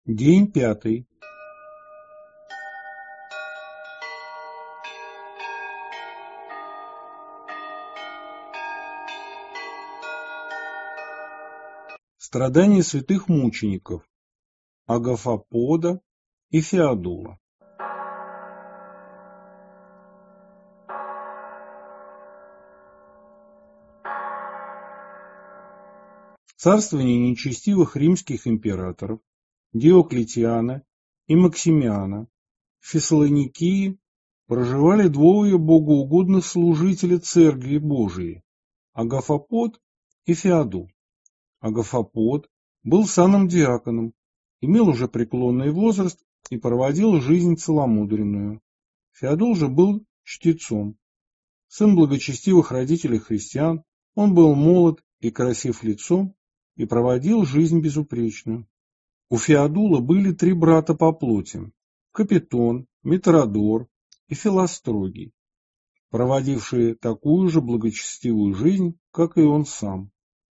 День 5. Страдания святых мучеников Агафопода и Феодула. В царствовании нечестивых римских императоров Диоклетиана и Максимиана в Фессалоникии проживали двое богоугодных служителей Церкви Божией – Агафопод и Феодул. Агафопод был саном диаконом, имел уже преклонный возраст и проводил жизнь целомудренную. Феодул же был чтецом. Сын благочестивых родителей христиан, он был молод и красив лицом и проводил жизнь безупречную. У Феодула были 3 брата по плоти – Капитон, Митродор и Филострогий, проводившие такую же благочестивую жизнь, как и он сам.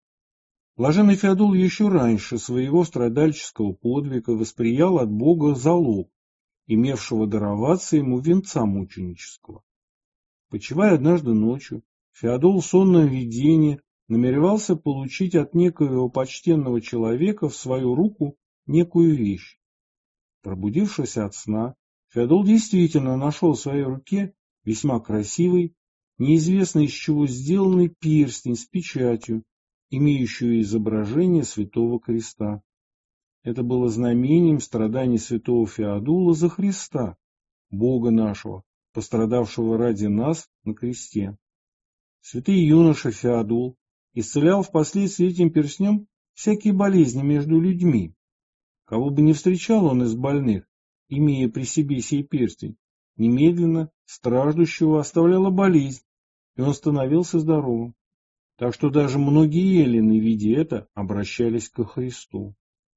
Блаженный Феодул еще раньше своего страдальческого подвига восприял от Бога залог, имевшего дароваться ему венца мученического. Почивая однажды ночью, Феодул в сонном видении намеревался получить от некоего почтенного человека в свою руку некую вещь. Пробудившись от сна, Феодул действительно нашел в своей руке весьма красивый, неизвестно из чего сделанный перстень с печатью, имеющую изображение святого креста. Это было знамением страданий святого Феодула за Христа, Бога нашего, пострадавшего ради нас на кресте. Святый юноша Феодул исцелял впоследствии этим перстнем всякие болезни между людьми. Кого бы ни встречал он из больных, имея при себе сей перстень, немедленно страждущего оставляла болезнь, и он становился здоровым. Так что даже многие эллины, видя это, обращались ко Христу.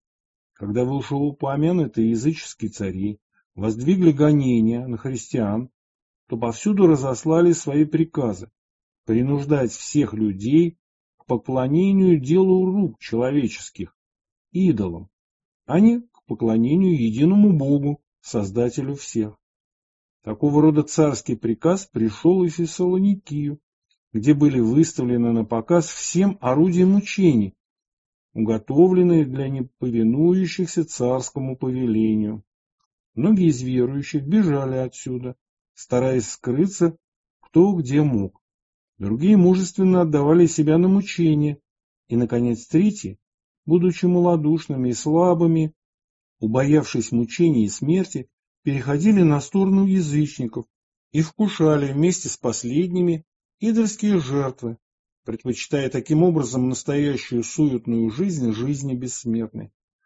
Когда вышеупомянутые языческие цари воздвигли гонения на христиан, то повсюду разослали свои приказы принуждать всех людей к поклонению делу рук человеческих, идолам, а не к поклонению единому Богу, Создателю всех. Такого рода царский приказ пришел и в Фессалоникию, где были выставлены на показ всем орудия мучений, уготовленные для неповинующихся царскому повелению. Многие из верующих бежали отсюда, стараясь скрыться кто где мог. Другие мужественно отдавали себя на мучения, и, наконец, третьи, будучи малодушными и слабыми, убоявшись мучений и смерти, переходили на сторону язычников и вкушали вместе с последними идольские жертвы, предпочитая таким образом настоящую суетную жизнь жизни бессмертной.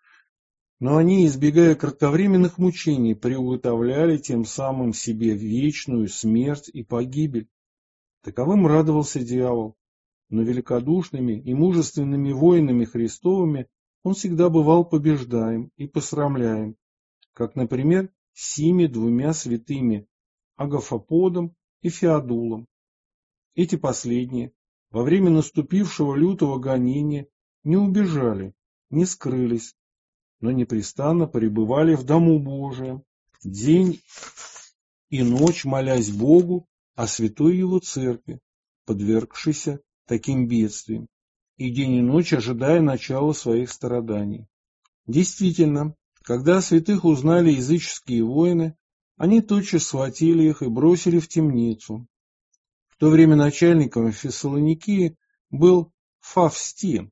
Но они, избегая кратковременных мучений, приуготовляли тем самым себе вечную смерть и погибель. Таковым радовался дьявол, но великодушными и мужественными воинами Христовыми он всегда бывал побеждаем и посрамляем, как, например, сими 2 святыми Агафоподом и Феодулом. Эти последние во время наступившего лютого гонения не убежали, не скрылись, но непрестанно пребывали в Дому Божием, день и ночь молясь Богу о святой Его Церкви, подвергшейся таким бедствиям, и день и ночь ожидая начала своих страданий. Действительно, когда о святых узнали языческие воины, они тотчас схватили их и бросили в темницу. В то время начальником Фессалоникии был Фавстин.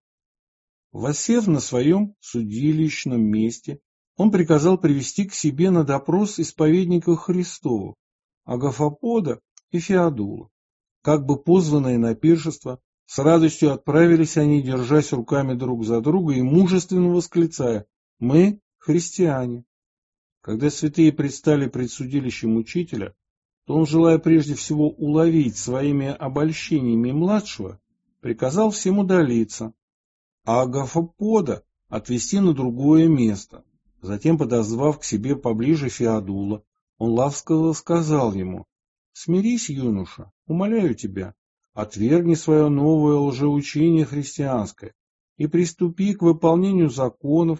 Воссев на своем судилищном месте, он приказал привести к себе на допрос исповедников Христовых, Агафопода и Феодула. Как бы позванные на пиршество, с радостью отправились они, держась руками друг за друга и мужественно восклицая: «Мы христиане». Когда святые предстали пред судилищем учителя, то он, желая прежде всего уловить своими обольщениями младшего, приказал всем удалиться, а Агафопода отвести на другое место. Затем, подозвав к себе поближе Феодула, он ласково сказал ему: «Смирись, юноша, умоляю тебя, отвергни свое новое лжеучение христианское и приступи к выполнению законов,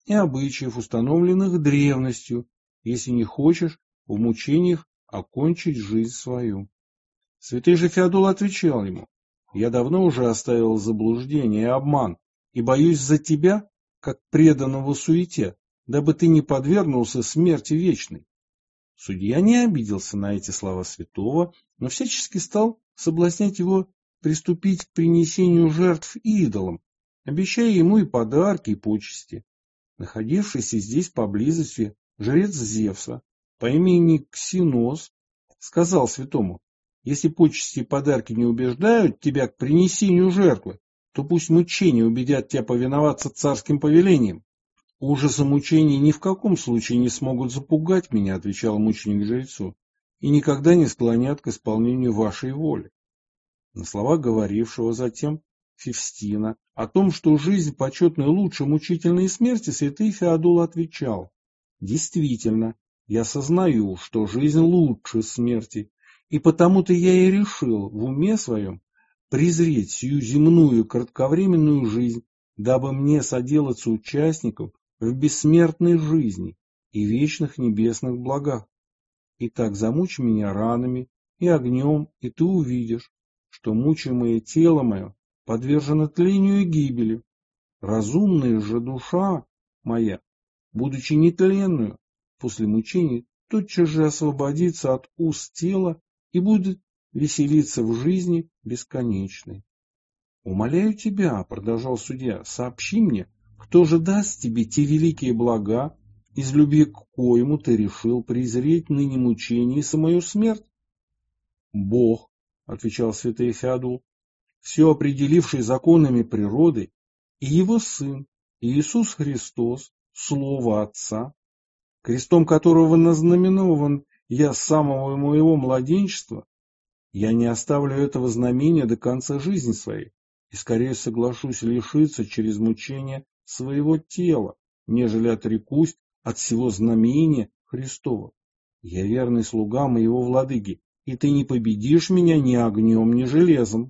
и обычаев, установленных древностью, если не хочешь в мучениях окончить жизнь свою. Святый же Феодул отвечал ему: «Я давно уже оставил заблуждение и обман, и боюсь за тебя, как преданного суете, дабы ты не подвергнулся смерти вечной». Судья не обиделся на эти слова святого, но всячески стал соблазнять его приступить к принесению жертв идолам, обещая ему и подарки, и почести. Находившийся здесь поблизости жрец Зевса по имени Ксенос сказал святому: «Если почести и подарки не убеждают тебя к принесению жертвы, то пусть мучения убедят тебя повиноваться царским повелениям». «Ужасы мучений ни в каком случае не смогут запугать меня», — отвечал мученик жрецу, «и никогда не склонят к исполнению вашей воли». На слова говорившего затем Февстина о том, что жизнь почетна лучше мучительной смерти, святый Феодул отвечал: «Действительно, я сознаю, что жизнь лучше смерти, и потому-то я и решил в уме своем презреть сию земную кратковременную жизнь, дабы мне соделаться участником в бессмертной жизни и вечных небесных благах. Итак, замучи меня ранами и огнем, и ты увидишь, что мучимое тело мое подвержено тлению и гибели. Разумная же душа моя, будучи нетленную, после мучений тотчас же освободится от уз тела и будет веселиться в жизни бесконечной». «Умоляю тебя, — продолжал судья, — сообщи мне, кто же даст тебе те великие блага, из любви к коему ты решил презреть ныне мучение и самую смерть?» «Бог, — отвечал святой Феодул, — все определивший законами природы, и его Сын, Иисус Христос, Слово Отца, крестом которого назнаменован я с самого моего младенчества. Я не оставлю этого знамения до конца жизни своей, и скорее соглашусь лишиться через мучение своего тела, нежели отрекусь от всего знамения Христова. Я верный слуга моего владыки, и ты не победишь меня ни огнем, ни железом».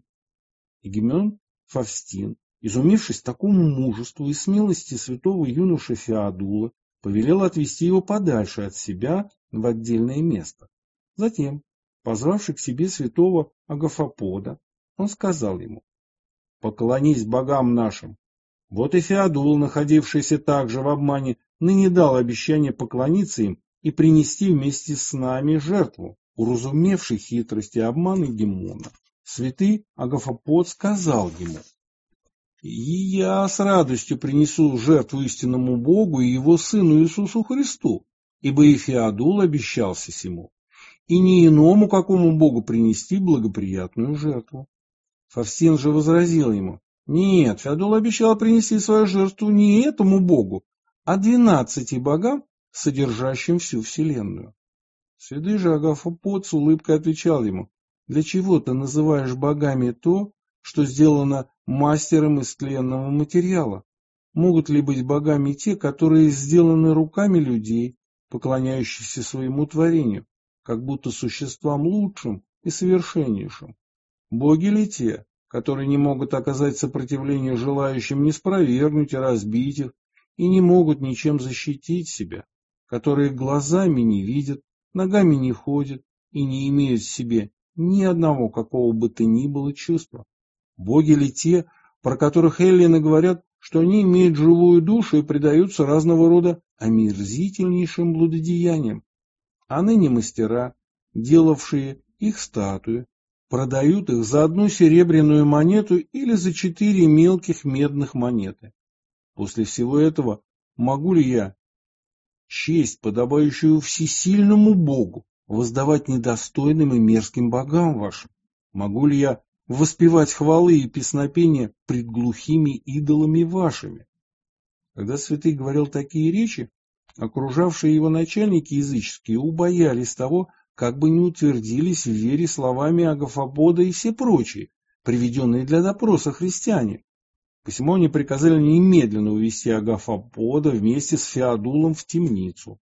Игумен Фавстин, изумившись такому мужеству и смелости святого юноши Феодула, повелел отвести его подальше от себя в отдельное место. Затем, позвавши к себе святого Агафопода, он сказал ему: «Поклонись богам нашим». Вот и Феодул, находившийся также в обмане, ныне дал обещание поклониться им и принести вместе с нами жертву, уразумевший хитрость и обман Игумена. Святый Агафопод сказал ему: «И я с радостью принесу жертву истинному Богу и его Сыну Иисусу Христу, ибо и Феодул обещался сему, и не иному какому Богу принести благоприятную жертву». Фавстин же возразил ему: «Нет, Феодул обещал принести свою жертву не этому Богу, а 12 богам, содержащим всю вселенную». Святый же Агафопод с улыбкой отвечал ему: «Для чего ты называешь богами то, что сделано мастером из тленного материала? Могут ли быть богами те, которые сделаны руками людей, поклоняющихся своему творению, как будто существам лучшим и совершеннейшим? Боги ли те, которые не могут оказать сопротивление желающим не спровергнуть и разбить их, и не могут ничем защитить себя, которые глазами не видят, ногами не ходят и не имеют в себе ни одного какого бы то ни было чувства? Боги ли те, про которых эллины говорят, что они имеют живую душу и предаются разного рода омерзительнейшим блудодеяниям? А ныне мастера, делавшие их статуи, продают их за 1 серебряную монету или за 4 мелких медных монеты. После всего этого могу ли я честь, подобающую всесильному Богу, воздавать недостойным и мерзким богам вашим? Могу ли я воспевать хвалы и песнопения пред глухими идолами вашими?» Когда святый говорил такие речи, окружавшие его начальники языческие убоялись того, как бы не утвердились в вере словами Агафопода и все прочие, приведенные для допроса христиане. Посему они приказали немедленно увести Агафопода вместе с Феодулом в темницу.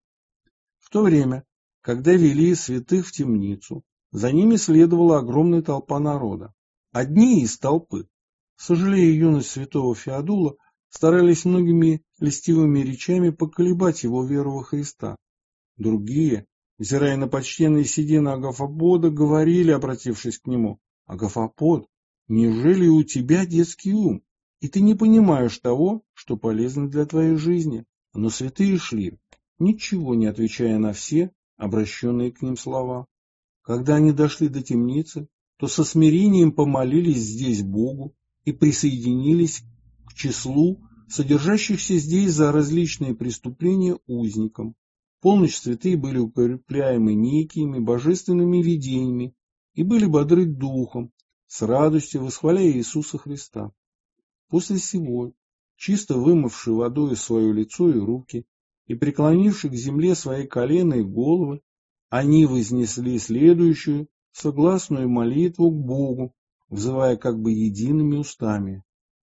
В то время, когда вели святых в темницу, за ними следовала огромная толпа народа. Одни из толпы, сожалея юность святого Феодула, старались многими льстивыми речами поколебать его веру во Христа. Другие, взирая на почтенные седины Агафопода, говорили, обратившись к нему: «Агафопод, неужели у тебя детский ум, и ты не понимаешь того, что полезно для твоей жизни?» Но святые шли, ничего не отвечая на все обращенные к ним слова. Когда они дошли до темницы, то со смирением помолились здесь Богу и присоединились к числу содержащихся здесь за различные преступления узникам. В полночь святые были укрепляемы некими божественными видениями и были бодры духом, с радостью восхваляя Иисуса Христа. После сего, чисто вымывши водой свое лицо и руки и преклонивши к земле свои колена и головы, они вознесли следующую согласную молитву к Богу, взывая как бы едиными устами: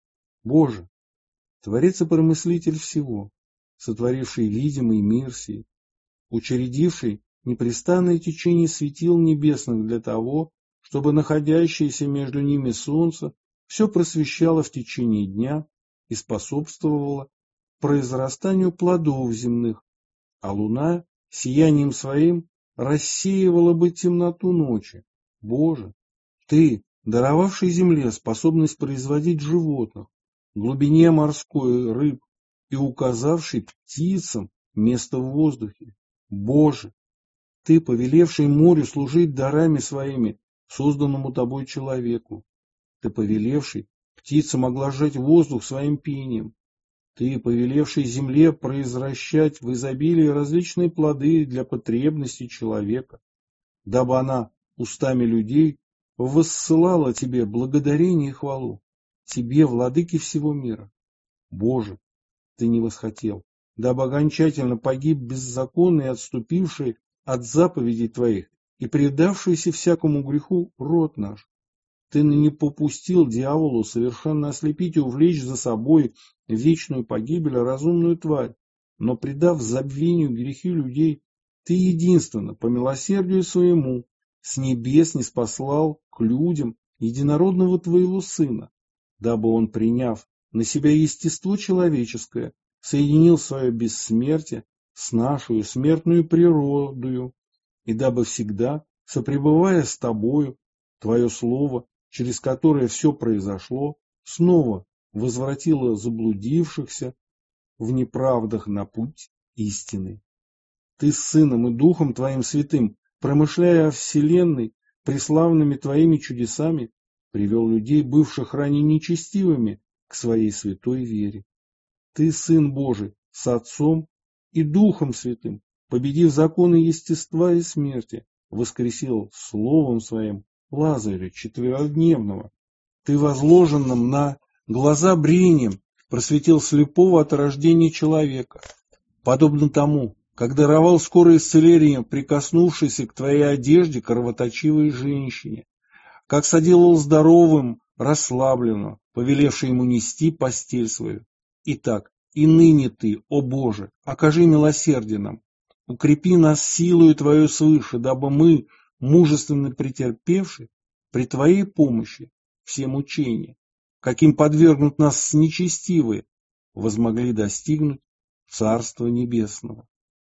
«Боже, Творец и Промыслитель всего, сотворивший видимый мир сей, учредивший непрестанное течение светил небесных для того, чтобы находящееся между ними солнце все просвещало в течение дня и способствовало произрастанию плодов земных, а луна сиянием своим рассеивала бы темноту ночи. Боже, Ты, даровавший земле способность производить животных, глубине морской рыб и указавший птицам место в воздухе. Боже, Ты, повелевший морю служить дарами своими созданному Тобой человеку. Ты, повелевший птицам оглажать воздух своим пением. Ты, повелевший земле произвращать в изобилии различные плоды для потребностей человека, дабы она устами людей воссылала Тебе благодарение и хвалу, Тебе, владыке всего мира. Боже, Ты не восхотел, дабы окончательно погиб беззаконный, отступивший от заповедей Твоих и предавшийся всякому греху род наш. Ты не попустил дьяволу совершенно ослепить и увлечь за собой вечную погибель разумную тварь, но, предав забвению грехи людей, Ты единственно, по милосердию своему, с небес ниспослал к людям единородного Твоего Сына, дабы Он, приняв на себя естество человеческое, соединил свое бессмертие с нашу смертную природою, и дабы всегда, сопребывая с Тобою, Твое Слово, через которое все произошло, снова возвратило заблудившихся в неправдах на путь истины. Ты с Сыном и Духом Твоим Святым, промышляя о вселенной преславными Твоими чудесами, привел людей, бывших ранее нечестивыми, к своей святой вере. Ты, Сын Божий, с Отцом и Духом Святым, победив законы естества и смерти, воскресил Словом Своим Лазаря четверодневного. Ты, возложенным на глаза брением, просветил слепого от рождения человека, подобно тому, как даровал скорое исцеление прикоснувшейся к Твоей одежде кровоточивой женщине, как соделал здоровым расслабленного, повелевший ему нести постель свою. Итак, и ныне Ты, о Боже, окажи милосердие нам, укрепи нас силою Твою свыше, дабы мы, мужественно претерпевши, при Твоей помощи все мучения, каким подвергнут нас нечестивые, возмогли достигнуть Царства Небесного.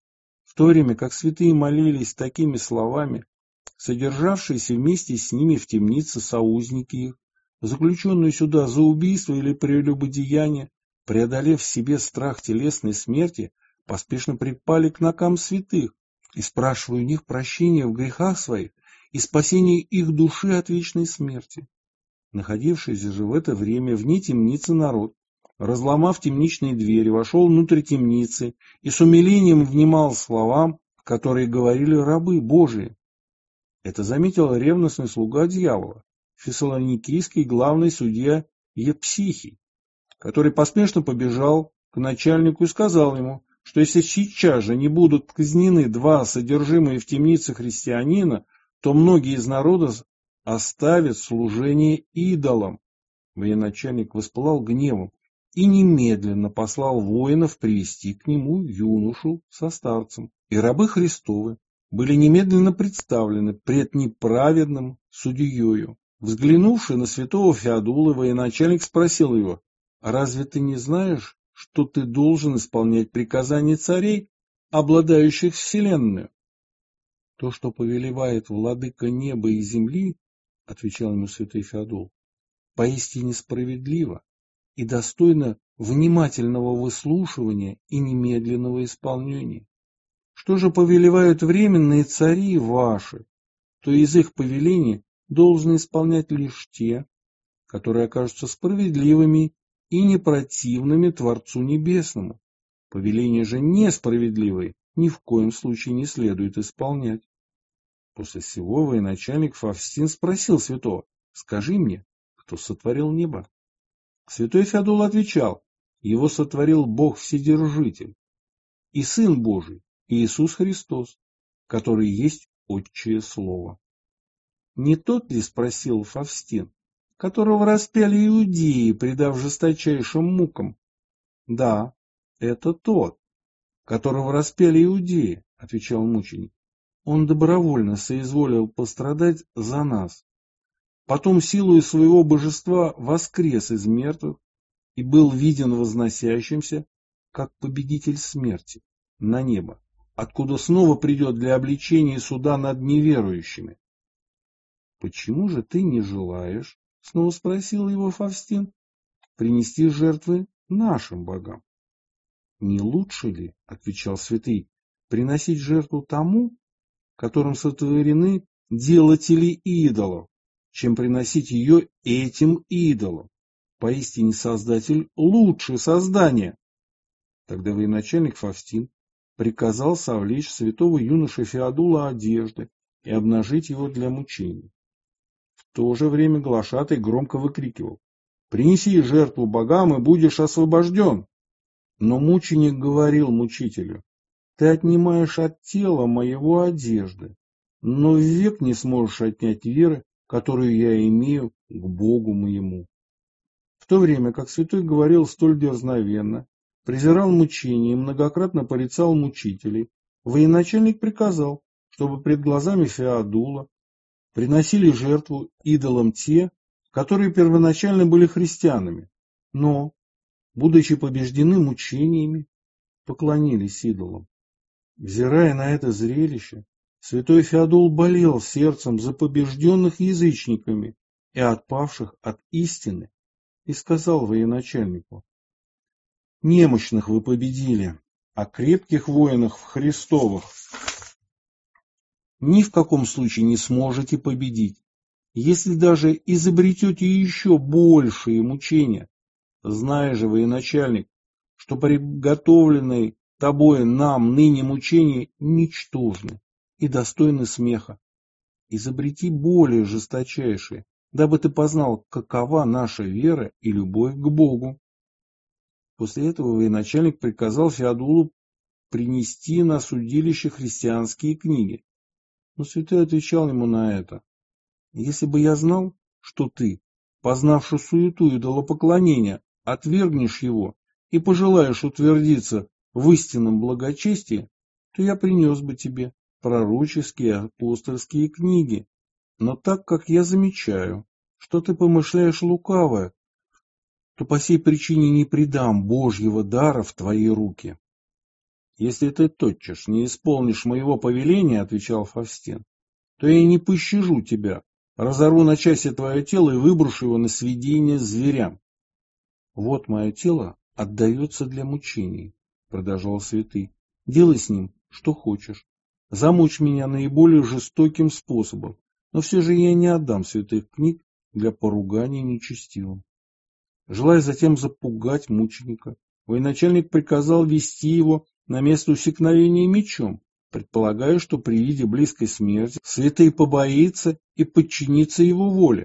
В то время как святые молились такими словами, содержавшиеся вместе с ними в темнице соузники их, заключенные сюда за убийство или прелюбодеяние, преодолев в себе страх телесной смерти, поспешно припали к ногам святых и спрашивая у них прощения в грехах своих и спасения их души от вечной смерти. Находившийся же в это время вне темницы народ, разломав темничные двери, вошел внутрь темницы и с умилением внимал словам, которые говорили рабы Божии. Это заметил ревностный слуга дьявола, фессалоникийский главный судья Евпсихий, который поспешно побежал к начальнику и сказал ему, что если сейчас же не будут казнены два содержимые в темнице христианина, то многие из народа оставят служение идолам. Военачальник воспылал гневом и немедленно послал воинов привести к нему юношу со старцем. И рабы Христовы были немедленно представлены пред неправедным судьею. Взглянувши на святого Феодула, военачальник спросил его: Разве ты не знаешь, что ты должен исполнять приказания царей, обладающих вселенную? То, что повелевает владыка неба и земли, отвечал ему святой Феодул, поистине справедливо и достойно внимательного выслушивания и немедленного исполнения. Что же повелевают временные цари ваши, то из их повелений должны исполнять лишь те, которые окажутся справедливыми и не противными Творцу Небесному. Повеления же несправедливые ни в коем случае не следует исполнять. После всего военачальник Фавстин спросил святого: «Скажи мне, кто сотворил небо?» Святой Феодул отвечал: «Его сотворил Бог Вседержитель и Сын Божий, Иисус Христос, который есть Отчее Слово». «Не тот ли, — спросил Фавстин, — которого распяли иудеи, предав жесточайшим мукам?» «Да, это тот, которого распяли иудеи, — отвечал мученик. Он добровольно соизволил пострадать за нас. Потом силою своего божества воскрес из мертвых и был виден возносящимся, как победитель смерти, на небо, откуда снова придет для обличения суда над неверующими». «Почему же ты не желаешь, — снова спросил его Фавстин, — принести жертвы нашим богам?» «Не лучше ли, — отвечал святый, — приносить жертву тому, которым сотворены делатели идолов, чем приносить ее этим идолам? Поистине Создатель лучше создания». Тогда военачальник Фавстин приказал совлечь святого юноши Феодула одежды и обнажить его для мучений. В то же время глашатай громко выкрикивал: «Принеси жертву богам, и будешь освобожден!» Но мученик говорил мучителю: «Ты отнимаешь от тела моего одежды, но век не сможешь отнять веры, которую я имею к Богу моему». В то время как святой говорил столь дерзновенно, презирал мучения и многократно порицал мучителей, военачальник приказал, чтобы пред глазами Феодула приносили жертву идолам те, которые первоначально были христианами, но, будучи побеждены мучениями, поклонились идолам. Взирая на это зрелище, святой Феодул болел сердцем за побежденных язычниками и отпавших от истины, и сказал военачальнику: «Немощных вы победили, а крепких воинах в Христовых ни в каком случае не сможете победить, если даже изобретете еще большие мучения. Зная же, военачальник, что приготовленные тобой нам ныне мучения ничтожны и достойны смеха. Изобрети более жесточайшие, дабы ты познал, какова наша вера и любовь к Богу». После этого военачальник приказал Феодулу принести на судилище христианские книги. Но святой отвечал ему на это: «Если бы я знал, что ты, познавши суету идолопоклонения, отвергнешь его и пожелаешь утвердиться в истинном благочестии, то я принес бы тебе пророческие и апостольские книги. Но так как я замечаю, что ты помышляешь лукавое, то по сей причине не предам Божьего дара в твои руки». «Если ты тотчас не исполнишь моего повеления, — отвечал Фавстин, — то я не пощажу тебя, разорву на части твое тело и выброшу его на съедение зверям». «Вот мое тело отдается для мучений, — продолжал святый, — делай с ним, что хочешь. Замучь меня наиболее жестоким способом, но все же я не отдам святых книг для поругания нечестивым». Желая затем запугать мученика, военачальник приказал вести его на место усекновения мечом, предполагая, что при виде близкой смерти святый побоится и подчинится его воле.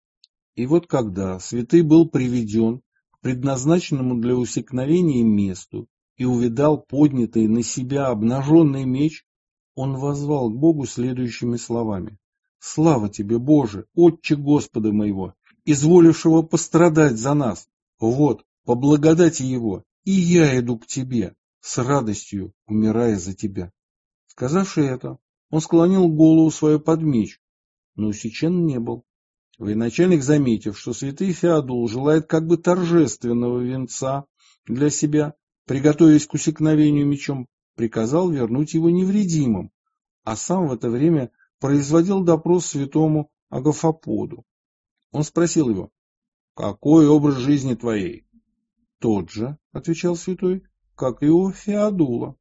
И вот когда святый был приведен к предназначенному для усекновения месту и увидал поднятый на себя обнаженный меч, он воззвал к Богу следующими словами: «Слава тебе, Боже, Отче Господа моего, изволившего пострадать за нас! Вот, по благодати Его, и я иду к тебе, с радостью умирая за тебя». Сказавши это, он склонил голову свою под меч, но усечен не был. Военачальник, заметив, что святый Феодул желает как бы торжественного венца для себя, приготовясь к усекновению мечом, приказал вернуть его невредимым, а сам в это время производил допрос святому Агафоподу. Он спросил его: «Какой образ жизни твоей?» «Тот же», — отвечал святой, — «как и у Феодула».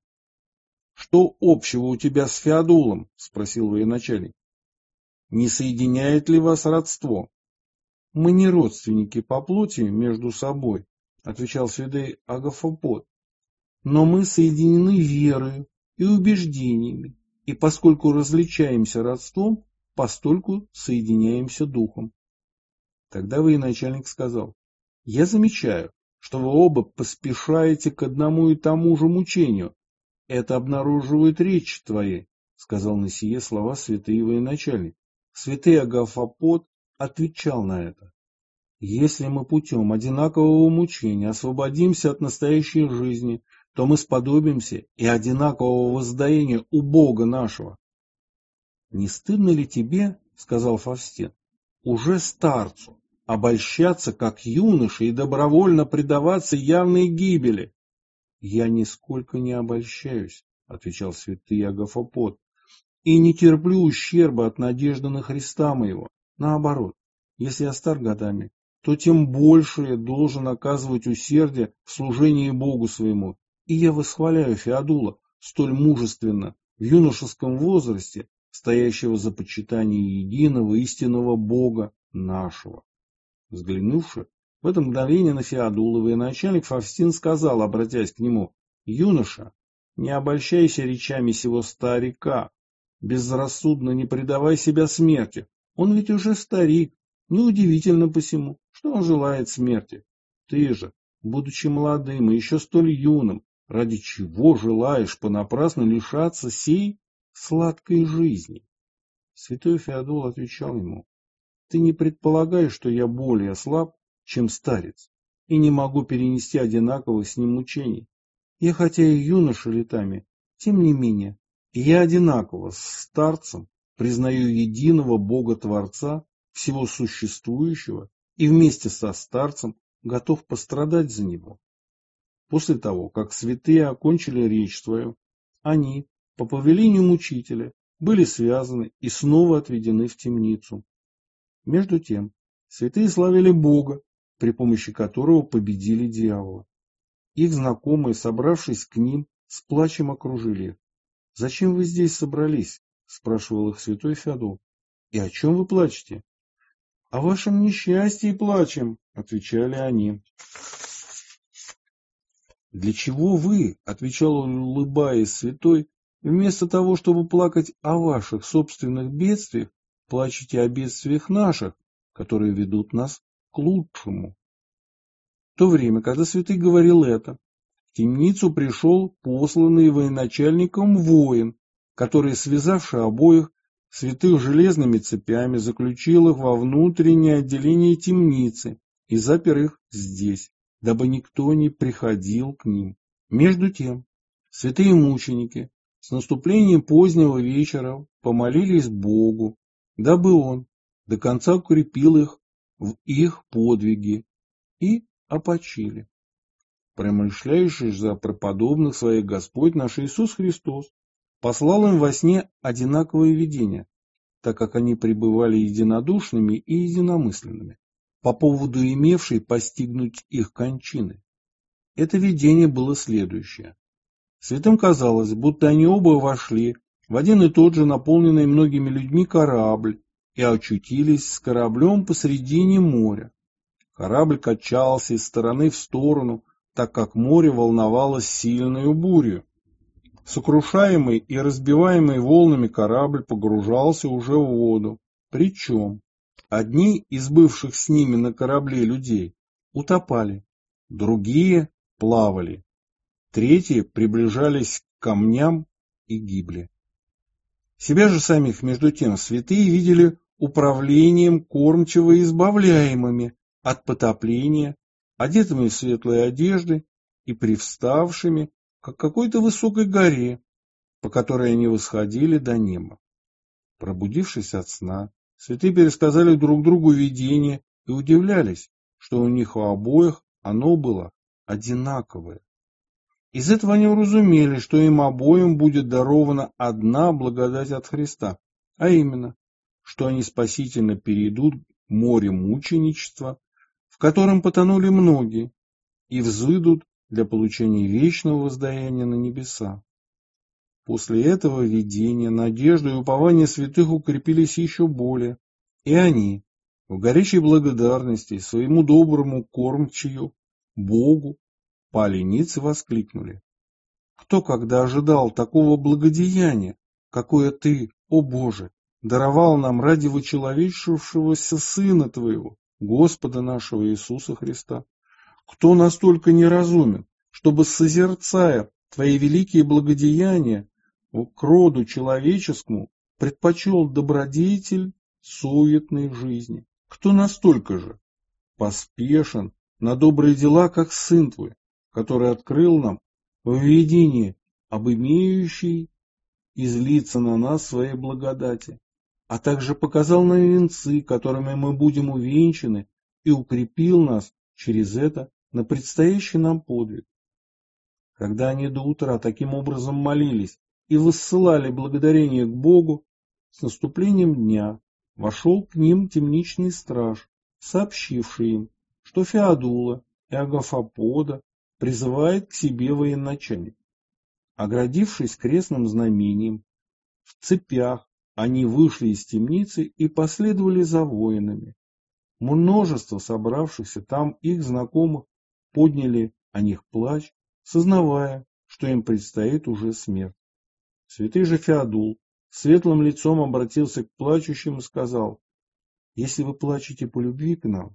«Что общего у тебя с Феодулом?» — спросил военачальник. «Не соединяет ли вас родство?» «Мы не родственники по плоти между собой», — отвечал святой Агафопод, «но мы соединены верою и убеждениями, и поскольку различаемся родством, постольку соединяемся духом». Тогда военачальник сказал: «Я замечаю, что вы оба поспешаете к одному и тому же мучению. Это обнаруживает речь твоей», — сказал на сие слова святый военачальник. Святый Агафопод отвечал на это: «Если мы путем одинакового мучения освободимся от настоящей жизни, то мы сподобимся и одинакового воздаяния у Бога нашего». «Не стыдно ли тебе, — сказал Фавстин, — уже старцу обольщаться, как юноша, и добровольно предаваться явной гибели?» «Я нисколько не обольщаюсь, — отвечал святый Агафопод, — и не терплю ущерба от надежды на Христа моего. Наоборот, если я стар годами, то тем больше я должен оказывать усердие в служении Богу своему, и я восхваляю Феодула, столь мужественно, в юношеском возрасте, стоящего за почитание единого истинного Бога нашего». Взглянувши в это мгновение на Феодула, военачальник Фавстин сказал, обратясь к нему: «Юноша, не обольщайся речами сего старика, безрассудно не предавай себя смерти. Он ведь уже старик, неудивительно посему, что он желает смерти. Ты же, будучи молодым и еще столь юным, ради чего желаешь понапрасну лишаться сей сладкой жизни?» Святой Феодул отвечал ему: «Ты не предполагаешь, что я более слаб, чем старец, и не могу перенести одинаковых с ним мучений. Я хотя и юноша летами, тем не менее, я одинаково с старцем признаю единого Бога-Творца, всего существующего, и вместе со старцем готов пострадать за него». После того, как святые окончили речь свою, они, по повелению мучителя, были связаны и снова отведены в темницу. Между тем, святые славили Бога, при помощи которого победили дьявола. Их знакомые, собравшись к ним, с плачем окружили их. «Зачем вы здесь собрались?» — спрашивал их святой Феодул. «И о чем вы плачете?» «О вашем несчастье плачем», — отвечали они. «Для чего вы, — отвечал он, улыбаясь, святой, — вместо того, чтобы плакать о ваших собственных бедствиях, плачете о бедствиях наших, которые ведут нас к лучшему?» В то время, когда святый говорил это, в темницу пришел посланный военачальником воин, который, связавши обоих святых железными цепями, заключил их во внутреннее отделение темницы и запер их здесь, дабы никто не приходил к ним. Между тем, святые мученики с наступлением позднего вечера помолились Богу, дабы Он до конца укрепил их в их подвиге, и опочили. Промышляющий за преподобных своих Господь наш Иисус Христос послал им во сне одинаковое видение, так как они пребывали единодушными и единомысленными по поводу имевшей постигнуть их кончины. Это видение было следующее. Святым казалось, будто они оба вошли в один и тот же наполненный многими людьми корабль и очутились с кораблем посредине моря. Корабль качался из стороны в сторону, так как море волновалось сильною бурью. Сокрушаемый и разбиваемый волнами корабль погружался уже в воду. Причем одни из бывших с ними на корабле людей утопали, другие плавали, третьи приближались к камням и гибли. Себя же самих, между тем, святые видели управлением кормчиво избавляемыми от потопления, одетыми в светлые одежды и привставшими к какой-то высокой горе, по которой они восходили до неба. Пробудившись от сна, Святые пересказали друг другу видение и удивлялись, что у них у обоих оно было одинаковое. Из этого они уразумели, что им обоим будет дарована одна благодать от Христа, а именно, что они спасительно перейдут море мученичества, в котором потонули многие, и взыдут для получения вечного воздаяния на небеса. После этого видения надежда и упование святых укрепились еще более, и они, в горячей благодарности своему доброму кормчию, Богу, пали ниц и воскликнули: «Кто когда ожидал такого благодеяния, какое Ты, о Боже, даровал нам ради вочеловечившегося Сына Твоего, Господа нашего Иисуса Христа? Кто настолько неразумен, чтобы, созерцая Твои великие благодеяния, к роду человеческому предпочел добродетель суетной жизни? Кто настолько же поспешен на добрые дела, как Сын Твой, который открыл нам в видении об имеющей излиться на нас своей благодати, а также показал нам венцы, которыми мы будем увенчаны, и укрепил нас через это на предстоящий нам подвиг». Когда они до утра таким образом молились и воссылали благодарение к Богу, с наступлением дня вошел к ним темничный страж, сообщивший им, что Феодула и Агафопода призывает к себе военачальник. Оградившись крестным знамением, в цепях они вышли из темницы и последовали за воинами. Множество собравшихся там их знакомых подняли о них плач, сознавая, что им предстоит уже смерть. Святый же Феодул светлым лицом обратился к плачущим и сказал: «Если вы плачете по любви к нам,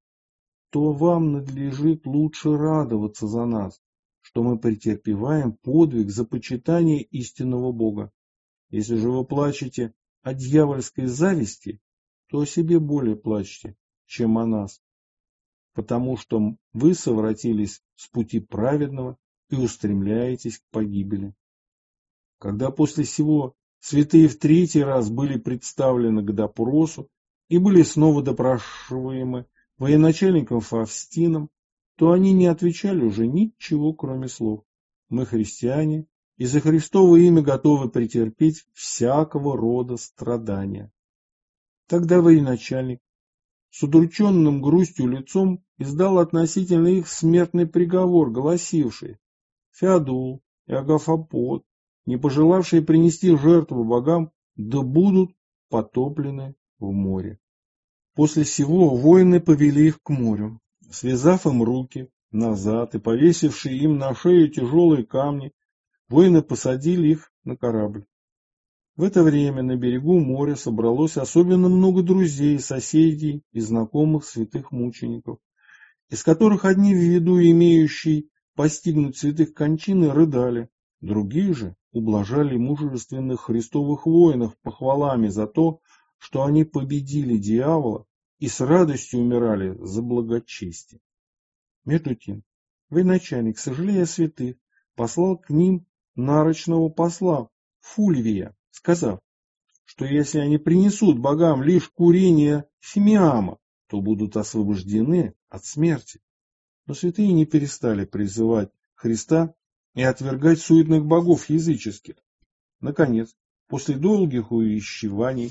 то вам надлежит лучше радоваться за нас, что мы претерпеваем подвиг за почитание истинного Бога. Если же вы плачете о дьявольской зависти, то о себе более плачьте, чем о нас, потому что вы совратились с пути праведного и устремляетесь к погибели». Когда после сего святые в третий раз были представлены к допросу и были снова допрашиваемы военачальником Фавстином, то они не отвечали уже ничего, кроме слов: «Мы христиане, и за Христово имя готовы претерпеть всякого рода страдания». Тогда военачальник с удрученным грустью лицом издал относительно их смертный приговор, гласивший: «Феодул и Агафопод, не пожелавшие принести жертву богам, да будут потоплены в море». После сего воины повели их к морю, связав им руки назад и повесившие им на шею тяжелые камни, воины посадили их на корабль. В это время на берегу моря собралось особенно много друзей, соседей и знакомых святых мучеников, из которых одни, в виду имеющие постигнуть святых кончины, рыдали, другие же ублажали мужественных христовых воинов похвалами за то, что они победили дьявола и с радостью умирали за благочестие. Между тем, военачальник, сожалея о святых, послал к ним нарочного посла Фульвия, сказав, что если они принесут богам лишь курение фимиама, то будут освобождены от смерти. Но святые не перестали призывать Христа и отвергать суетных богов языческих. Наконец, после долгих увещеваний,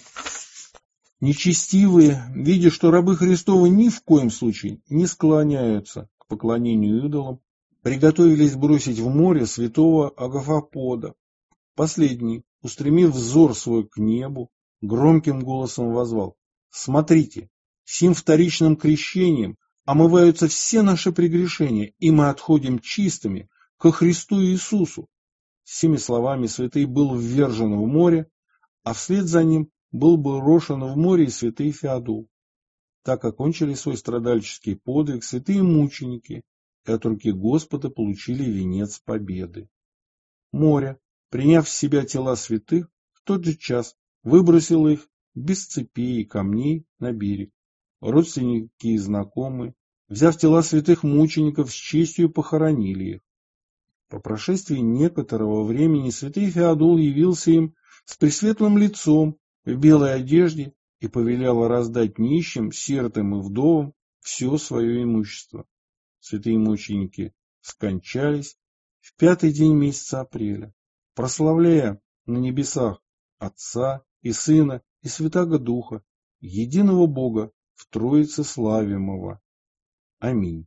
нечестивые, видя, что рабы Христовы ни в коем случае не склоняются к поклонению идолам, приготовились бросить в море святого Агафопода. Последний, устремив взор свой к небу, громким голосом воззвал: «Смотрите, сим вторичным крещением омываются все наши прегрешения, и мы отходим чистыми ко Христу Иисусу». С сими словами святый был ввержен в море, а вслед за ним был бы брошен в море и святый Феодул. Так окончили свой страдальческий подвиг святые мученики, и от руки Господа получили венец победы. Море, приняв в себя тела святых, в тот же час выбросило их без цепей и камней на берег. Родственники и знакомые, взяв тела святых мучеников, с честью похоронили их. По прошествии некоторого времени святый Феодул явился им с пресветлым лицом, в белой одежде и повелела раздать нищим, сиротам и вдовам все свое имущество. Святые мученики скончались в 5-й день месяца апреля, прославляя на небесах Отца и Сына и Святаго Духа, единого Бога в Троице славимого. Аминь.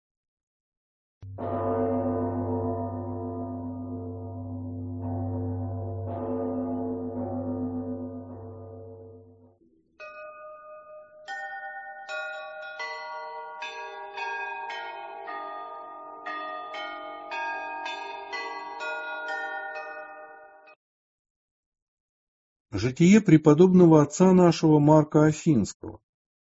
Житие преподобного отца нашего Марка Афинского.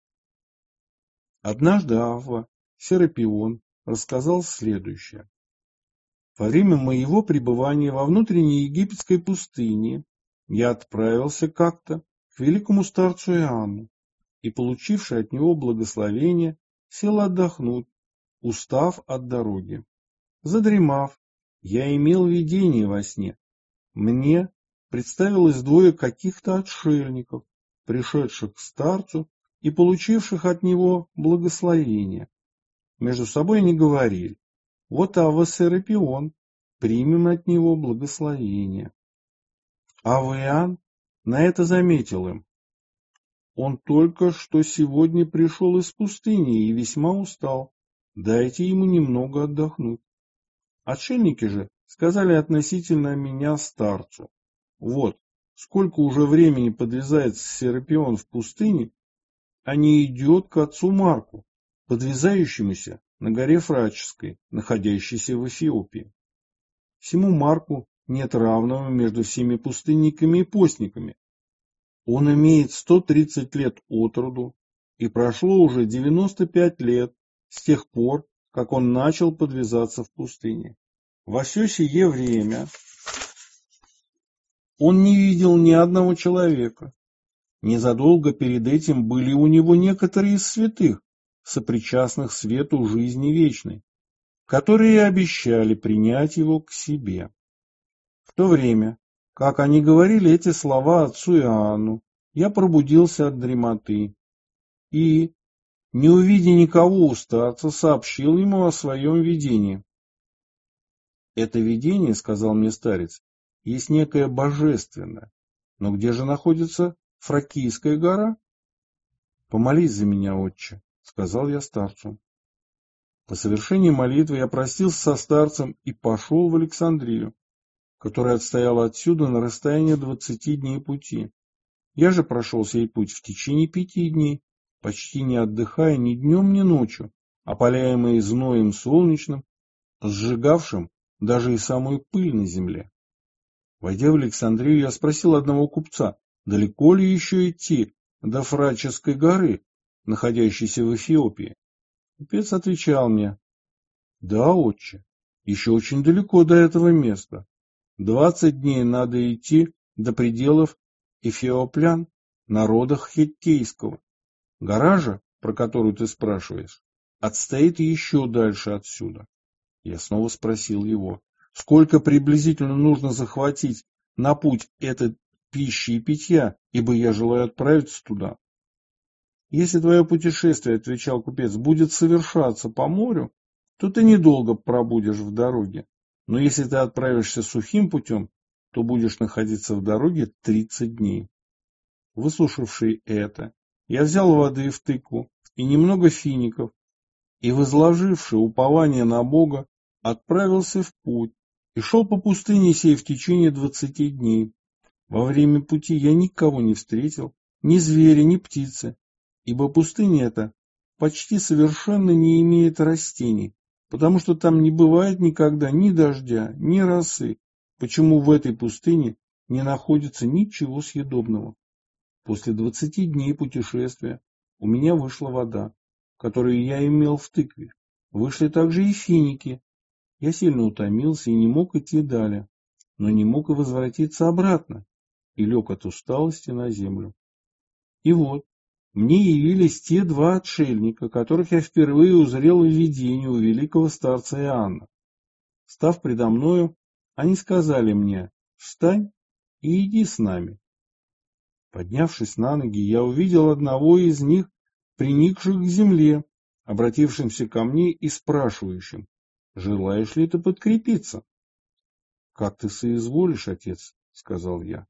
Однажды Авва Серапион рассказал следующее. Во время моего пребывания во внутренней египетской пустыне я отправился как-то к великому старцу Иоанну и, получивший от него благословение, сел отдохнуть, устав от дороги. Задремав, я имел видение во сне. Мне представилось двое каких-то отшельников, пришедших к старцу и получивших от него благословение. Между собой они говорили: вот Авва Серапион, примем от него благословение. Авва Иоанн на это заметил им: он только что сегодня пришел из пустыни и весьма устал, дайте ему немного отдохнуть. Отшельники же сказали относительно меня старцу: вот, сколько уже времени подвязается Серапион в пустыне, а не идет к отцу Марку, подвязающемуся на горе Фраческой, находящейся в Эфиопии. Всему Марку нет равного между всеми пустынниками и постниками. Он имеет 130 лет от роду, и прошло уже 95 лет с тех пор, как он начал подвязаться в пустыне. Во все сие время он не видел ни одного человека. Незадолго перед этим были у него некоторые из святых, сопричастных свету жизни вечной, которые обещали принять его к себе. В то время, как они говорили эти слова отцу Иоанну, я пробудился от дремоты и, не увидя никого у старца, сообщил ему о своем видении. Это видение, сказал мне старец, есть некое божественное. Но где же находится Фракийская гора? Помолись за меня, отче, сказал я старцу. По совершении молитвы я простился со старцем и пошел в Александрию, которая отстояла отсюда на расстоянии 20 дней пути. Я же прошел сей путь в течение 5 дней, почти не отдыхая ни днем, ни ночью, опаляемый зноем солнечным, сжигавшим даже и самую пыль на земле. Войдя в Александрию, я спросил одного купца, далеко ли еще идти до Фраческой горы, находящейся в Эфиопии. Купец отвечал мне: да, отче, еще очень далеко до этого места. 20 дней надо идти до пределов эфиоплян, народа хеттейского. Гора же, про которую ты спрашиваешь, отстоит еще дальше отсюда. Я снова спросил его, сколько приблизительно нужно захватить на путь этой пищи и питья, ибо я желаю отправиться туда. Если твое путешествие, отвечал купец, будет совершаться по морю, то ты недолго пробудешь в дороге. Но если ты отправишься сухим путем, то будешь находиться в дороге 30 дней. Выслушавший это, я взял воды в тыкву и немного фиников, и, возложивши упование на Бога, отправился в путь и шел по пустыне сей в течение 20 дней. Во время пути я никого не встретил, ни зверя, ни птицы, ибо пустыня эта почти совершенно не имеет растений, потому что там не бывает никогда ни дождя, ни росы, почему в этой пустыне не находится ничего съедобного. После 20 дней путешествия у меня вышла вода, которую я имел в тыкве. Вышли также и финики. Я сильно утомился и не мог идти далее, но не мог и возвратиться обратно, и лег от усталости на землю. И вот, мне явились те 2 отшельника, которых я впервые узрел в видении у великого старца Иоанна. Став предо мною, они сказали мне: встань и иди с нами. Поднявшись на ноги, я увидел одного из них, приникших к земле, обратившимся ко мне и спрашивающим: «Желаешь ли ты подкрепиться?» «Как ты соизволишь, отец», — сказал я.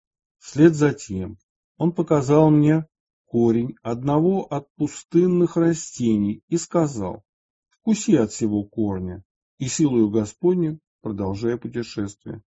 Вслед за тем он показал мне корень одного от пустынных растений и сказал: «Вкуси от сего корня, и силою Господню продолжай путешествие».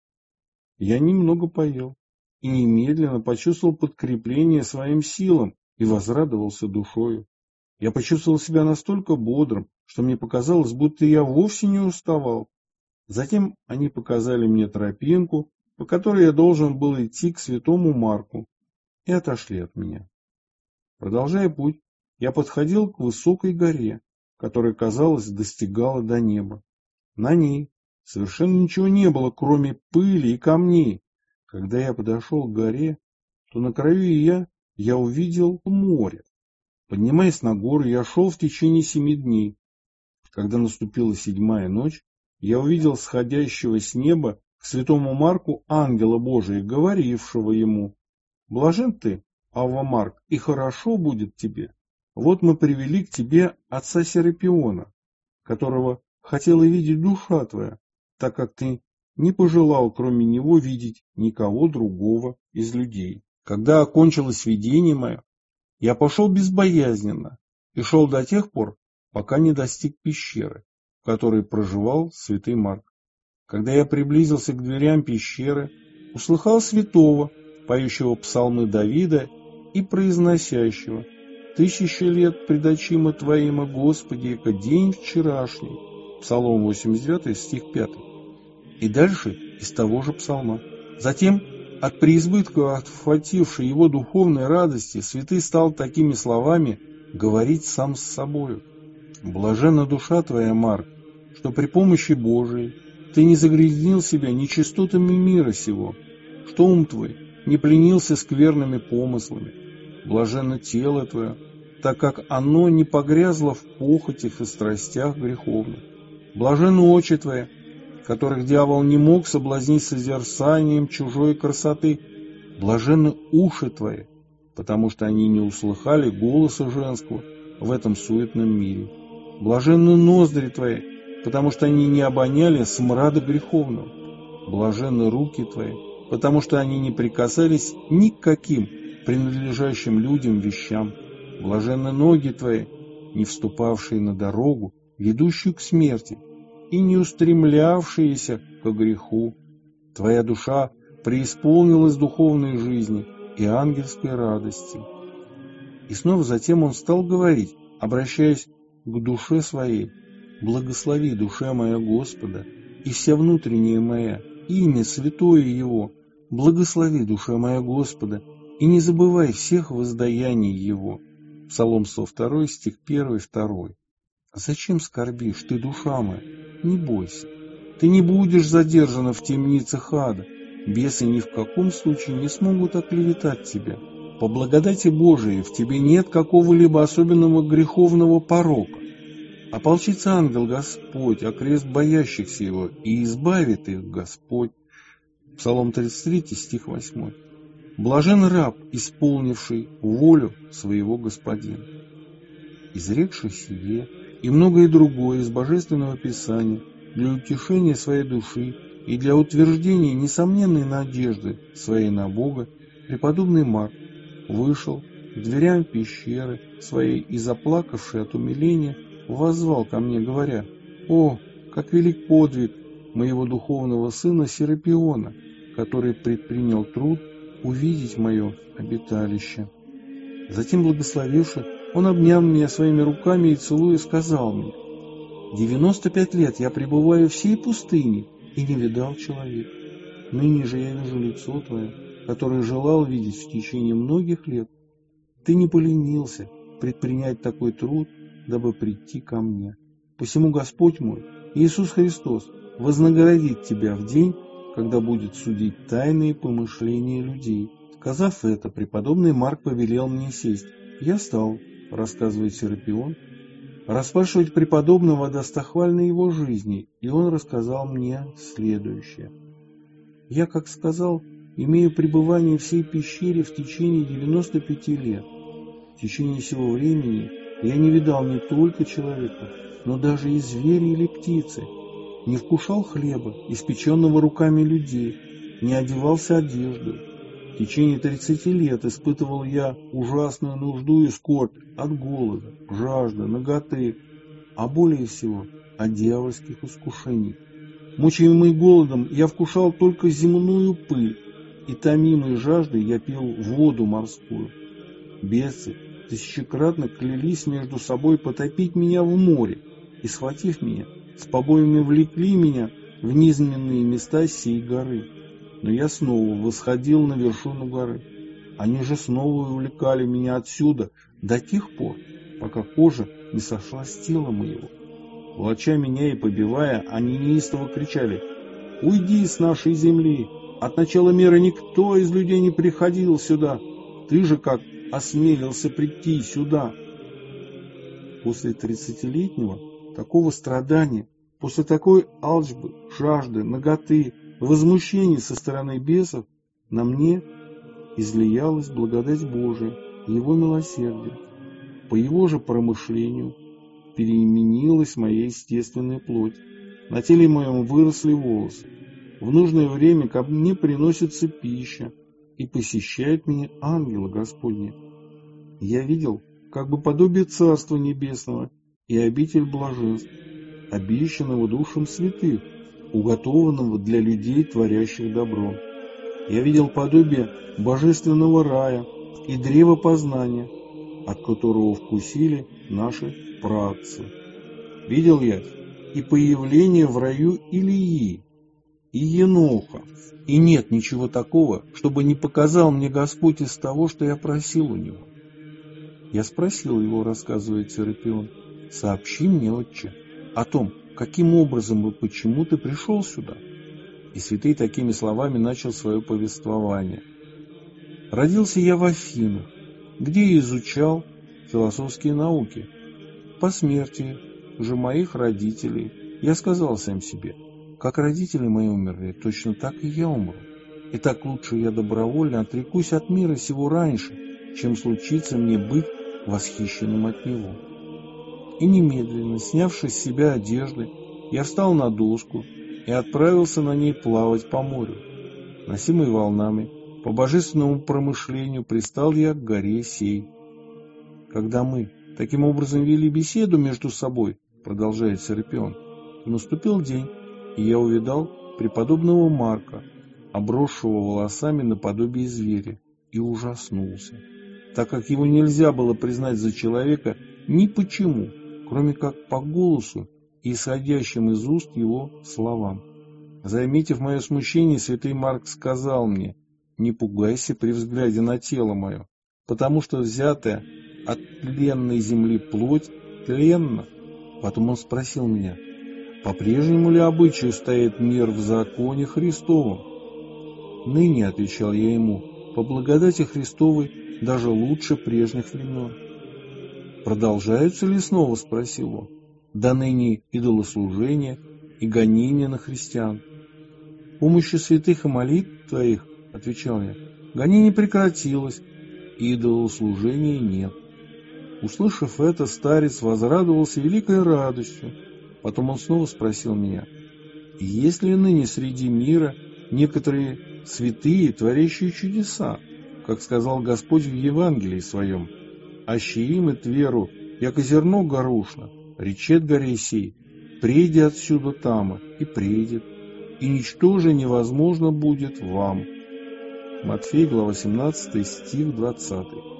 Я немного поел и немедленно почувствовал подкрепление своим силам и возрадовался душою. Я почувствовал себя настолько бодрым, что мне показалось, будто я вовсе не уставал. Затем они показали мне тропинку, по которой я должен был идти к святому Марку, и отошли от меня. Продолжая путь, я подходил к высокой горе, которая, казалось, достигала до неба. На ней совершенно ничего не было, кроме пыли и камней. Когда я подошел к горе, то на краю я увидел море. Поднимаясь на гору, я шел в течение 7 дней. Когда наступила 7-я ночь, я увидел сходящего с неба к святому Марку ангела Божия, говорившего ему: «Блажен ты, Авва Марк, и хорошо будет тебе. Вот мы привели к тебе отца Серапиона, которого хотела видеть душа твоя, так как ты не пожелал, кроме него, видеть никого другого из людей». Когда окончилось видение мое, я пошел безбоязненно и шел до тех пор, пока не достиг пещеры, в которой проживал святый Марк. Когда я приблизился к дверям пещеры, услыхал святого, поющего псалмы Давида и произносящего: «Тысячи лет пред очима Твоима, Господи, яко день вчерашний». Псалом 89, стих 5. И дальше из того же псалма. Затем, от преизбытка отхватившей его духовной радости, святый стал такими словами говорить сам с собою: «Блаженна душа твоя, Марк, что при помощи Божией ты не загрязнил себя нечистотами мира сего, что ум твой не пленился скверными помыслами. Блаженно тело твое, так как оно не погрязло в похотях и страстях греховных. Блаженны очи твои, которых дьявол не мог соблазнить созерцанием чужой красоты. Блаженны уши твои, потому что они не услыхали голоса женского в этом суетном мире. Блаженны ноздри твои, потому что они не обоняли смрада греховного. Блаженны руки твои, потому что они не прикасались ни к каким принадлежащим людям вещам. Блаженны ноги твои, не вступавшие на дорогу, ведущую к смерти, и не устремлявшиеся к греху. Твоя душа преисполнилась духовной жизни и ангельской радости». И снова затем он стал говорить, обращаясь к душе своей: «Благослови, душа моя, Господа, и вся внутренняя моя, имя святое Его. Благослови, душа моя, Господа, и не забывай всех воздаяний Его». Псалом 102, стих 1 и 2. «Зачем скорбишь ты, душа моя? Не бойся. Ты не будешь задержана в темницах ада. Бесы ни в каком случае не смогут оклеветать тебя. По благодати Божией в тебе нет какого-либо особенного греховного порока. Ополчится ангел Господь окрест боящихся его, и избавит их Господь». Псалом 33, стих 8. «Блажен раб, исполнивший волю своего господина». Изрекший сие и многое другое из Божественного Писания для утешения своей души и для утверждения несомненной надежды своей на Бога, преподобный Марк вышел к дверям пещеры своей и, заплакавший от умиления, воззвал ко мне, говоря: «О, как велик подвиг моего духовного сына Серапиона, который предпринял труд увидеть мое обиталище». Затем, благословивши, он обнял меня своими руками и, целуя, сказал мне: 95 лет я пребываю в сей пустыне и не видал человека. Ныне же я вижу лицо твое, которое желал видеть в течение многих лет. Ты не поленился предпринять такой труд, дабы прийти ко мне. Посему Господь мой, Иисус Христос, вознаградит тебя в день, когда будет судить тайные помышления людей». Сказав это, преподобный Марк повелел мне сесть. Я стал, рассказывает Серапион, расспрашивать преподобного о достохвальной его жизни, и он рассказал мне следующее. Я, как сказал, имею пребывание в сей пещере в течение 95 лет. В течение всего времени я не видал не только человека, но даже и зверя или птицы, не вкушал хлеба, испеченного руками людей, не одевался одеждой. В течение 30 лет испытывал я ужасную нужду и скорбь от голода, жажды, наготы, а более всего от дьявольских искушений. Мучаемый голодом, я вкушал только земную пыль, и томимой жаждой я пил воду морскую. Бесы тысячекратно клялись между собой потопить меня в море, и, схватив меня, с побоями влекли меня в низменные места сей горы. Но я снова восходил на вершину горы. Они же снова увлекали меня отсюда до тех пор, пока кожа не сошла с тела моего. Волоча меня и побивая, они неистово кричали: «Уйди с нашей земли! От начала мира никто из людей не приходил сюда! Ты же как осмелился прийти сюда!» После 30-летнего такого страдания, после такой алчбы, жажды, наготы, возмущений со стороны бесов, на мне излиялась благодать Божия и Его милосердие. По Его же промышлению переменилась моя естественная плоть. На теле моем выросли волосы. В нужное время ко мне приносится пища, и посещает меня ангелы Господни. Я видел как бы подобие Царства Небесного и обитель блаженств, обещанного Духом Святых, уготованного для людей, творящих добро. Я видел подобие божественного рая и древа познания, от которого вкусили наши праотцы. Видел я и появление в раю Илии, и Еноха, и нет ничего такого, чтобы не показал мне Господь из того, что я просил у Него. Я спросил его, рассказывает Серапион: «Сообщи мне, отче, о том, каким образом и почему ты пришел сюда?» И святый такими словами начал свое повествование. «Родился я в Афинах, где изучал философские науки. По смерти же моих родителей я сказал сам себе: как родители мои умерли, точно так и я умру. И так лучше я добровольно отрекусь от мира сего раньше, чем случится мне быть восхищенным от него». И немедленно, снявши с себя одежды, я встал на доску и отправился на ней плавать по морю. Носимый волнами, по божественному промышлению пристал я к горе сей. Когда мы таким образом вели беседу между собой, продолжает Серапион, наступил день, и я увидал преподобного Марка, обросшего волосами наподобие зверя, и ужаснулся, так как его нельзя было признать за человека ни почему, кроме как по голосу и исходящим из уст его словам. Заметив мое смущение, святый Марк сказал мне: «Не пугайся при взгляде на тело мое, потому что взятая от тленной земли плоть тленна». Потом он спросил меня: «По-прежнему ли обычаю стоит мир в законе Христовом?» «Ныне», — отвечал я ему, — «по благодати Христовой даже лучше прежних времен». «Продолжаются ли снова?» — спросил он. «Да ныне идолослужение и гонения на христиан». «Помощью святых и молитв твоих, — отвечал я, — гонение прекратилось, и идолослужения нет». Услышав это, старец возрадовался великой радостью. Потом он снова спросил меня: «Есть ли ныне среди мира некоторые святые, творящие чудеса, как сказал Господь в Евангелии своем? Аще имет веру, яко зерно горошно, речет горе сей: прейди отсюда тама, и прейдет, и ничто же невозможно будет вам». Матфей, глава 17, стих 20.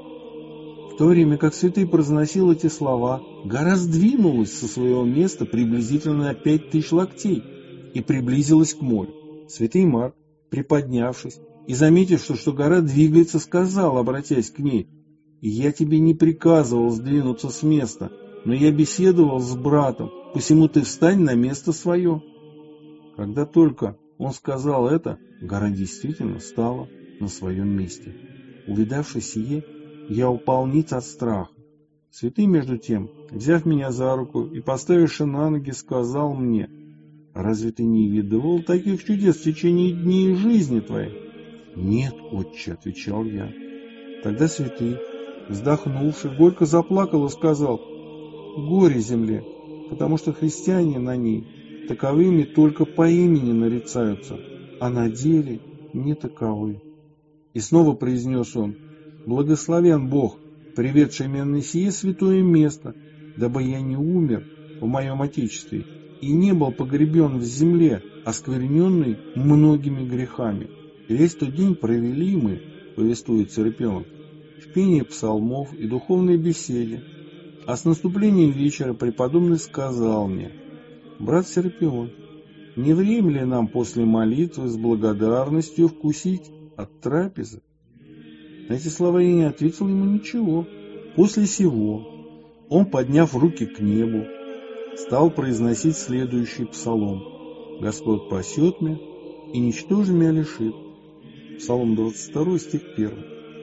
В то время как святый произносил эти слова, гора сдвинулась со своего места приблизительно на 5000 локтей и приблизилась к морю. Святый Марк, приподнявшись и заметив, что гора двигается, сказал, обратясь к ней: «Я тебе не приказывал сдвинуться с места, но я беседовал с братом, посему ты встань на место свое». Когда только он сказал это, гора действительно стала на своем месте. Увидавши сие, я упал ниц от страха. Святый, между тем, взяв меня за руку и поставивши на ноги, сказал мне: «Разве ты не видывал таких чудес в течение дней жизни твоей?» «Нет, отче», — отвечал я. Тогда святый, вздохнувший, горько заплакал и сказал: «Горе земле, потому что христиане на ней таковыми только по имени нарицаются, а на деле не таковы». И снова произнес он: «Благословен Бог, приведший меня на сие святое место, дабы я не умер в моем Отечестве и не был погребен в земле, оскверненной многими грехами». И весь тот день провели мы, повествует Серапион, в пении псалмов и духовной беседе. А с наступлением вечера преподобный сказал мне: «Брат Серапион, не время ли нам после молитвы с благодарностью вкусить от трапезы?» На эти слова я не ответил ему ничего. После сего он, подняв руки к небу, стал произносить следующий псалом: «Господь пасет меня и ничто же меня лишит». Псалом 22, стих 1.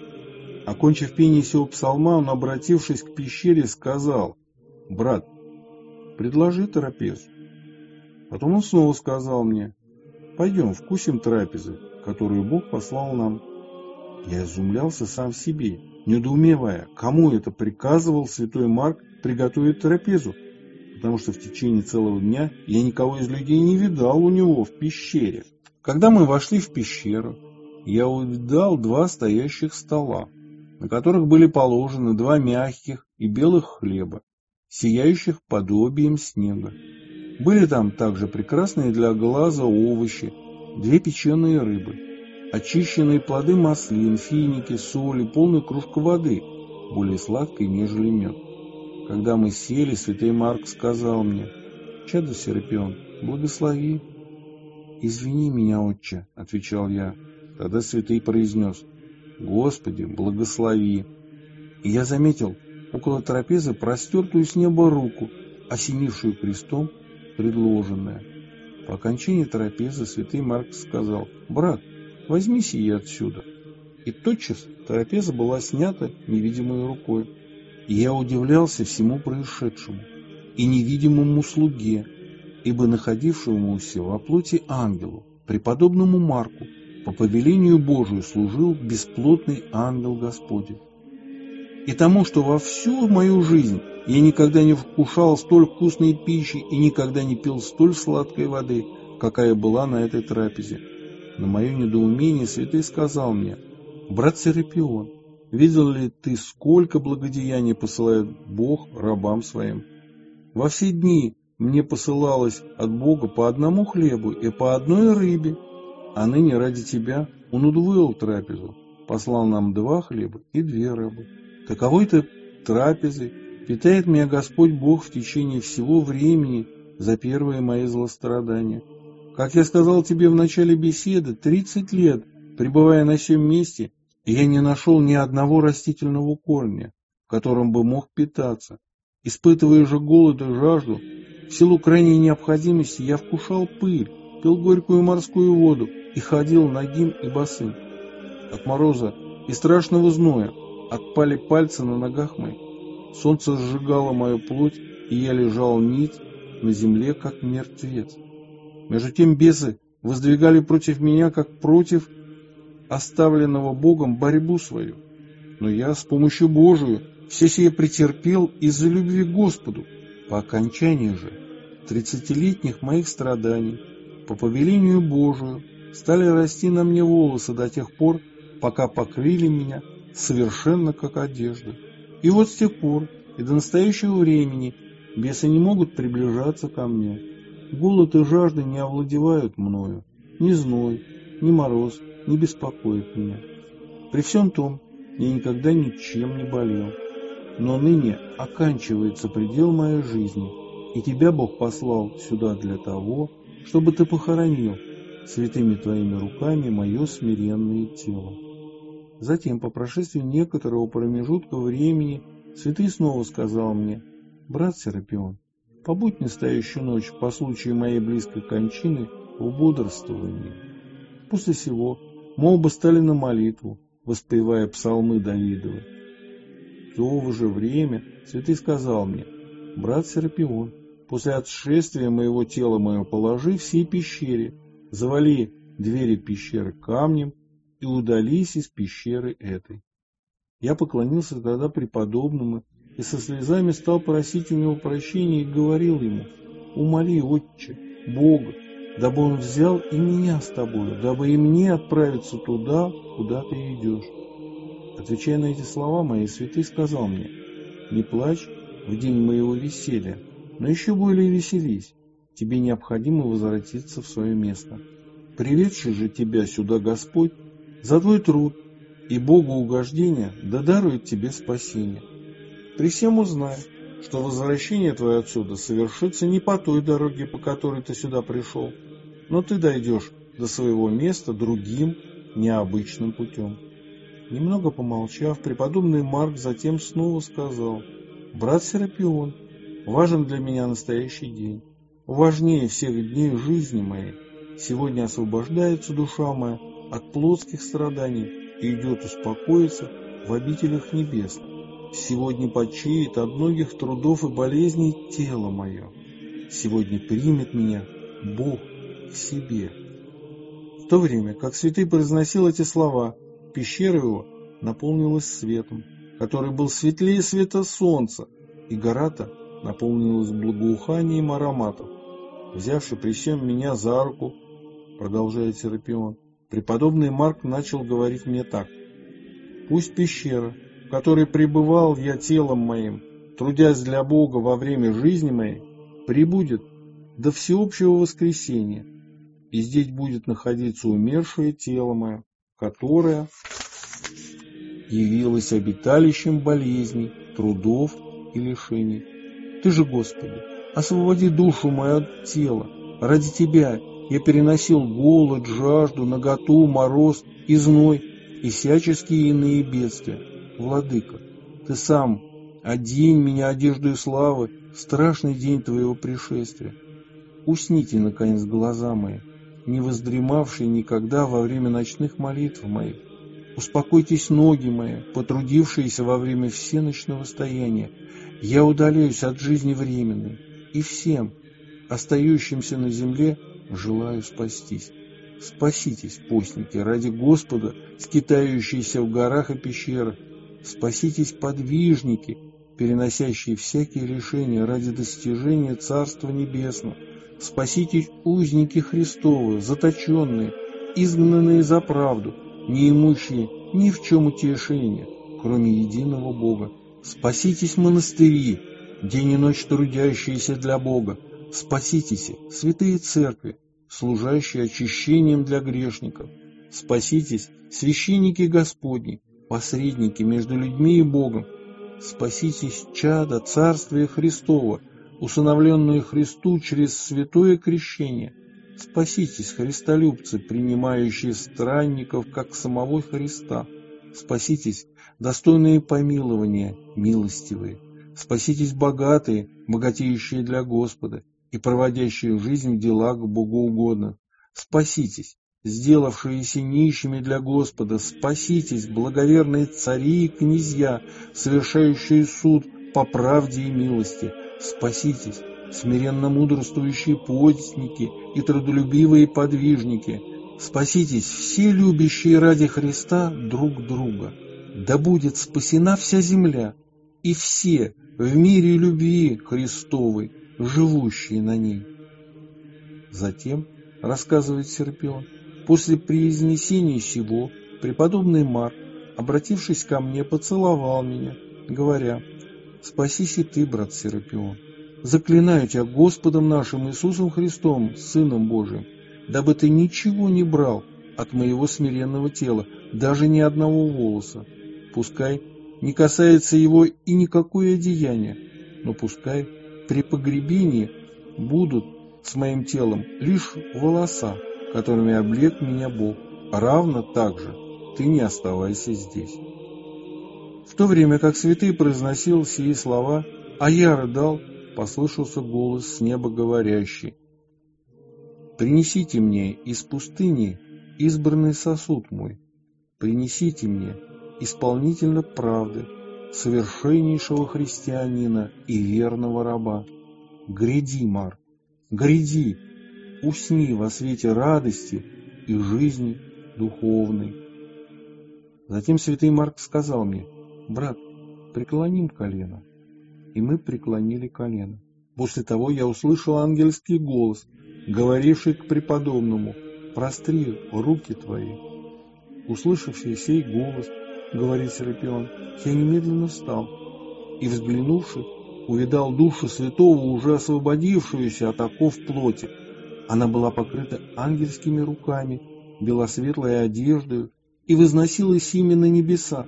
Окончив пение сего псалма, он, обратившись к пещере, сказал: «Брат, предложи трапезу». Потом он снова сказал мне: «Пойдем, вкусим трапезы, которую Бог послал нам». Я изумлялся сам себе, недоумевая, кому это приказывал святой Марк приготовить трапезу, потому что в течение целого дня я никого из людей не видал у него в пещере. Когда мы вошли в пещеру, я увидал 2 стоящих стола, на которых были положены 2 мягких и белых хлеба, сияющих подобием снега. Были там также прекрасные для глаза овощи, 2 печеные рыбы, очищенные плоды маслин, финики, соли, полная кружка воды, более сладкой, нежели мед. Когда мы сели, святой Марк сказал мне: «Чадо Серапион, благослови». «Извини меня, отче», — отвечал я. Тогда святый произнес: «Господи, благослови». И я заметил около трапезы простертую с неба руку, осенившую крестом предложенное. По окончании трапезы святый Марк сказал: «Брат, возьми сие отсюда». И тотчас трапеза была снята невидимой рукой. И я удивлялся всему происшедшему и невидимому слуге, ибо находившемуся во плоти ангелу, преподобному Марку, по повелению Божию служил бесплотный ангел Господень. И тому, что во всю мою жизнь я никогда не вкушал столь вкусной пищи и никогда не пил столь сладкой воды, какая была на этой трапезе. На мое недоумение святый сказал мне: «Брат Серапион, видел ли ты, сколько благодеяний посылает Бог рабам своим? Во все дни мне посылалось от Бога по одному хлебу и по одной рыбе, а ныне ради тебя Он удвоил трапезу, послал нам 2 хлеба и 2 рыбы. Таковой-то трапезой питает меня Господь Бог в течение всего времени за первые мои злострадания. Как я сказал тебе в начале беседы, 30 лет, пребывая на сем месте, я не нашел ни одного растительного корня, которым бы мог питаться. Испытывая же голод и жажду, в силу крайней необходимости я вкушал пыль, пил горькую морскую воду и ходил нагим и босым. От мороза и страшного зноя отпали пальцы на ногах моих. Солнце сжигало мою плоть, и я лежал ниц на земле, как мертвец. Между тем бесы воздвигали против меня, как против оставленного Богом, борьбу свою. Но я с помощью Божию все сие претерпел из-за любви к Господу. По окончании же 30-летних моих страданий, по повелению Божию, стали расти на мне волосы до тех пор, пока покрыли меня совершенно как одежду. И вот с тех пор и до настоящего времени бесы не могут приближаться ко мне. Голод и жажда не овладевают мною, ни зной, ни мороз не беспокоит меня. При всем том, я никогда ничем не болел. Но ныне оканчивается предел моей жизни, и тебя Бог послал сюда для того, чтобы ты похоронил святыми твоими руками мое смиренное тело. Затем, по прошествии некоторого промежутка времени, святый снова сказал мне: «Брат Серапион, побудь настоящую ночь по случаю моей близкой кончины в бодрствовании». После сего мы оба стали на молитву, воспевая псалмы Давидовы. В то же время святый сказал мне: «Брат Серапион, после отшествия моего тела мое положи в сей пещере, завали двери пещеры камнем и удались из пещеры этой. Я поклонился тогда преподобному и со слезами стал просить у него прощения и говорил ему: «Умоли, Отче, Бога, дабы он взял и меня с тобою, дабы и мне отправиться туда, куда ты идешь». Отвечая на эти слова мои, святый сказал мне: «Не плачь в день моего веселья, но еще более веселись. Тебе необходимо возвратиться в свое место. Приведший же тебя сюда Господь за твой труд и Богу угождение да дарует тебе спасение. При всем узнай, что возвращение твое отсюда совершится не по той дороге, по которой ты сюда пришел, но ты дойдешь до своего места другим, необычным путем». Немного помолчав, преподобный Марк затем снова сказал: «Брат Серапион, важен для меня настоящий день, важнее всех дней жизни моей. Сегодня освобождается душа моя от плотских страданий и идет успокоиться в обителях небесных. Сегодня почиет от многих трудов и болезней тело мое. Сегодня примет меня Бог к себе». В то время, как святый произносил эти слова, пещера его наполнилась светом, который был светлее света солнца, и гора-то наполнилась благоуханием ароматов. Взявши при всем меня за руку, продолжает Серапион, преподобный Марк начал говорить мне так: «Пусть пещера, в которой пребывал я телом моим, трудясь для Бога во время жизни моей, пребудет до всеобщего воскресения, и здесь будет находиться умершее тело мое, которое явилось обиталищем болезней, трудов и лишений. Ты же, Господи, освободи душу мою от тела. Ради Тебя я переносил голод, жажду, наготу, мороз и зной и всяческие иные бедствия. Владыка, Ты сам одень меня одеждой славы в страшный день Твоего пришествия. Усните, наконец, глаза мои, не воздремавшие никогда во время ночных молитв моих. Успокойтесь ноги мои, потрудившиеся во время всеночного стояния. Я удаляюсь от жизни временной, и всем, остающимся на земле, желаю спастись. Спаситесь, постники, ради Господа, скитающиеся в горах и пещерах. Спаситесь, подвижники, переносящие всякие лишения ради достижения Царства Небесного. Спаситесь, узники Христовы, заточенные, изгнанные за правду, не имущие ни в чем утешения, кроме единого Бога. Спаситесь, монастыри, день и ночь трудящиеся для Бога. Спаситесь, святые церкви, служащие очищением для грешников. Спаситесь, священники Господни, посредники между людьми и Богом. Спаситесь, чада Царствия Христова, усыновленные Христу через святое крещение. Спаситесь, христолюбцы, принимающие странников, как самого Христа. Спаситесь, достойные помилования, милостивые. Спаситесь, богатые, богатеющие для Господа и проводящие жизнь в делах богоугодных. Спаситесь, сделавшиеся нищими для Господа. Спаситесь, благоверные цари и князья, совершающие суд по правде и милости. Спаситесь, смиренно мудрствующие постники и трудолюбивые подвижники. Спаситесь, все любящие ради Христа друг друга. Да будет спасена вся земля и все в мире любви Христовой, живущие на ней. Затем, рассказывает Серапион, после произнесения сего, преподобный Марк, обратившись ко мне, поцеловал меня, говоря: «Спасись и ты, брат Серапион. Заклинаю тебя Господом нашим Иисусом Христом, Сыном Божиим, дабы ты ничего не брал от моего смиренного тела, даже ни одного волоса. Пускай не касается его и никакое одеяние, но пускай при погребении будут с моим телом лишь волоса, которыми облек меня Бог. Равно так же ты не оставайся здесь». В то время как святый произносил сии слова, а я рыдал, послышался голос с неба, говорящий: «Принесите мне из пустыни избранный сосуд мой, принесите мне исполнителя правды, совершеннейшего христианина и верного раба. Гряди, Марк, гряди, усни во свете радости и жизни духовной». Затем святый Марк сказал мне: «Брат, преклоним колено». И мы преклонили колено. После того я услышал ангельский голос, говоривший к преподобному: «Простри руки твои». Услышавший сей голос, говорит Серапион, я немедленно встал и, взглянувши, увидал душу святого, уже освободившуюся от оков плоти. Она была покрыта ангельскими руками, белосветлой одеждой, и возносилась ими на небеса.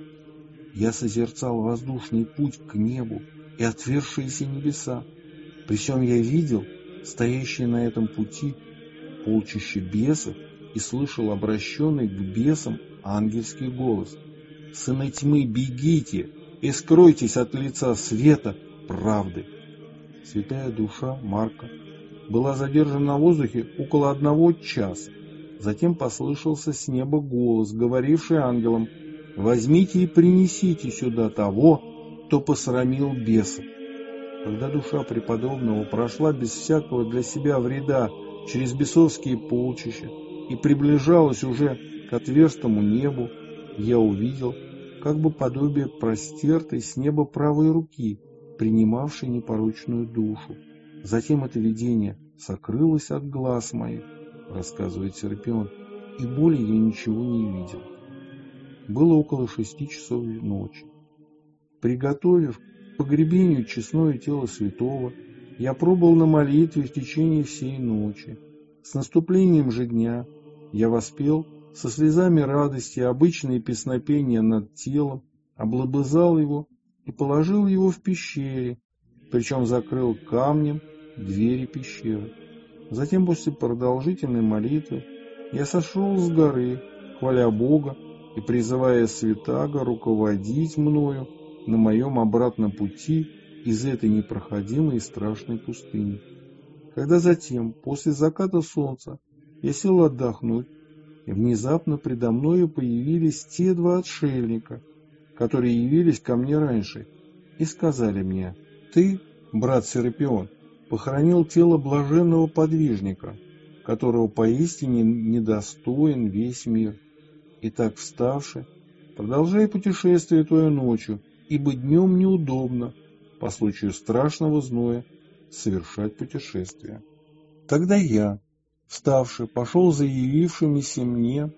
Я созерцал воздушный путь к небу и отверзшиеся небеса. При сем я видел стоящие на этом пути полчище бесов и слышал обращенный к бесам ангельский голос: «Сыны тьмы, бегите и скройтесь от лица света правды». Святая душа Марка была задержана в воздухе около 1 часа. Затем послышался с неба голос, говоривший ангелам: «Возьмите и принесите сюда того, кто посрамил бесов». Когда душа преподобного прошла без всякого для себя вреда через бесовские полчища и приближалась уже к отверстому небу, я увидел как бы подобие простертой с неба правой руки, принимавшей непорочную душу. Затем это видение сокрылось от глаз моих, рассказывает Серапион, и более я ничего не видел. Было около 6 часов ночи. Приготовив к погребению честное тело святого, я пробыл на молитве в течение всей ночи. С наступлением же дня я воспел со слезами радости обычные песнопения над телом, облобызал его и положил его в пещере, причем закрыл камнем двери пещеры. Затем, после продолжительной молитвы, я сошел с горы, хваля Бога и призывая Святаго руководить мною на моем обратном пути из этой непроходимой и страшной пустыни. Когда затем, после заката солнца, я сел отдохнуть, и внезапно предо мною появились те 2 отшельника, которые явились ко мне раньше, и сказали мне: «Ты, брат Серапион, похоронил тело блаженного подвижника, которого поистине недостоин весь мир. Итак, вставши, продолжай путешествие твое ночью, ибо днем неудобно, по случаю страшного зноя, совершать путешествие». Тогда я, вставши, пошел за явившимися мне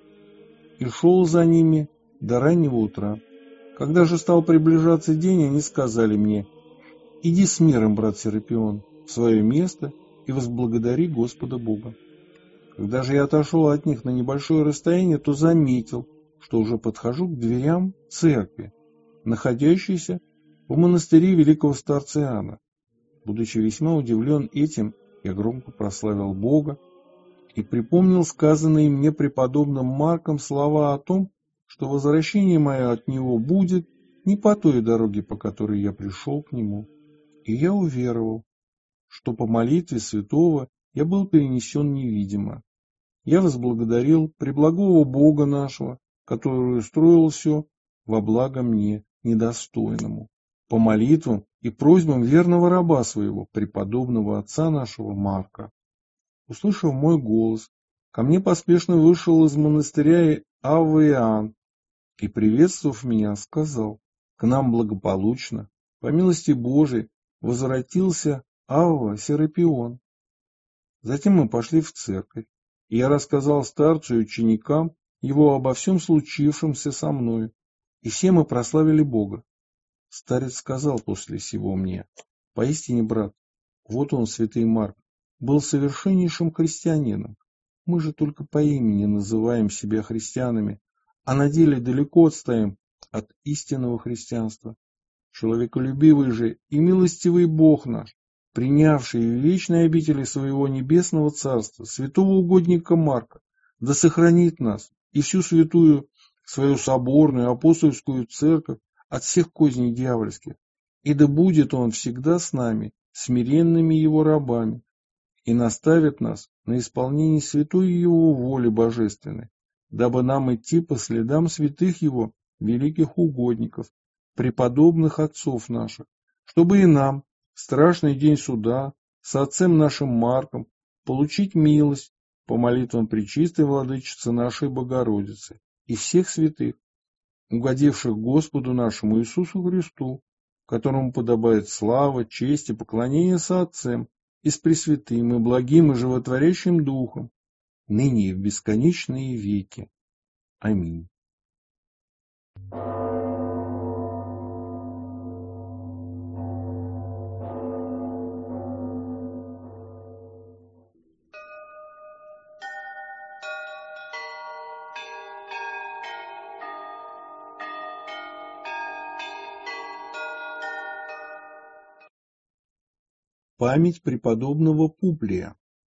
и шел за ними до раннего утра. Когда же стал приближаться день, они сказали мне: «Иди с миром, брат Серапион, в свое место и возблагодари Господа Бога». Когда же я отошел от них на небольшое расстояние, то заметил, что уже подхожу к дверям церкви, находящейся в монастыре великого старца Иоанна. Будучи весьма удивлен этим, я громко прославил Бога и припомнил сказанные мне преподобным Марком слова о том, что возвращение мое от него будет не по той дороге, по которой я пришел к нему. И я уверовал, что по молитве святого я был перенесен невидимо. Я возблагодарил преблагого Бога нашего, который устроил все во благо мне, недостойному, по молитвам и просьбам верного раба своего, преподобного отца нашего Марка. Услышав мой голос, ко мне поспешно вышел из монастыря Авва Иоанн и, приветствовав меня, сказал: «К нам благополучно, по милости Божией, возвратился Авва Серапион». Затем мы пошли в церковь, и я рассказал старцу и ученикам его обо всем случившемся со мною, и все мы прославили Бога. Старец сказал после сего мне: «Поистине, брат, вот он, святый Марк, был совершеннейшим христианином. Мы же только по имени называем себя христианами, а на деле далеко отстоим от истинного христианства. Человеколюбивый же и милостивый Бог наш, принявший в вечной обители своего небесного царства святого угодника Марка, да сохранит нас и всю святую свою соборную апостольскую церковь от всех козней дьявольских, и да будет он всегда с нами, смиренными его рабами, и наставит нас на исполнение святой его воли божественной, дабы нам идти по следам святых его великих угодников, преподобных отцов наших, чтобы и нам в страшный день суда с отцем нашим Марком получить милость по молитвам Пречистой Владычицы нашей Богородицы и всех святых, угодивших Господу нашему Иисусу Христу, которому подобает слава, честь и поклонение со Отцем и с Пресвятым и благим и животворящим Духом, ныне и в бесконечные веки. Аминь. Память преподобного Публия.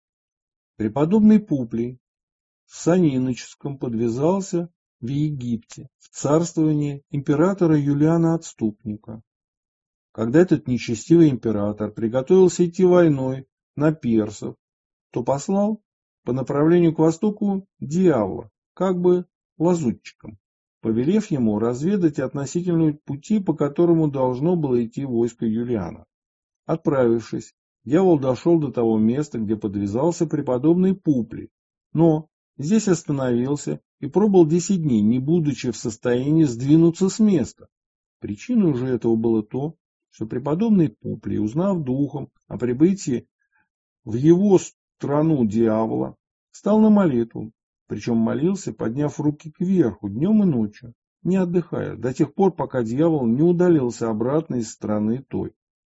Преподобный Публий в сане иноческом подвязался в Египте в царствование императора Юлиана Отступника. Когда этот нечестивый император приготовился идти войной на персов, то послал по направлению к востоку дьявола, как бы лазутчиком, повелев ему разведать относительно пути, по которому должно было идти войско Юлиана. Отправившись, дьявол дошел до того места, где подвязался преподобный Публий, но здесь остановился и пробыл 10 дней, не будучи в состоянии сдвинуться с места. Причиной же этого было то, что преподобный Публий, узнав духом о прибытии в его страну дьявола, стал на молитву, причем молился, подняв руки кверху днем и ночью, не отдыхая, до тех пор, пока дьявол не удалился обратно из страны той.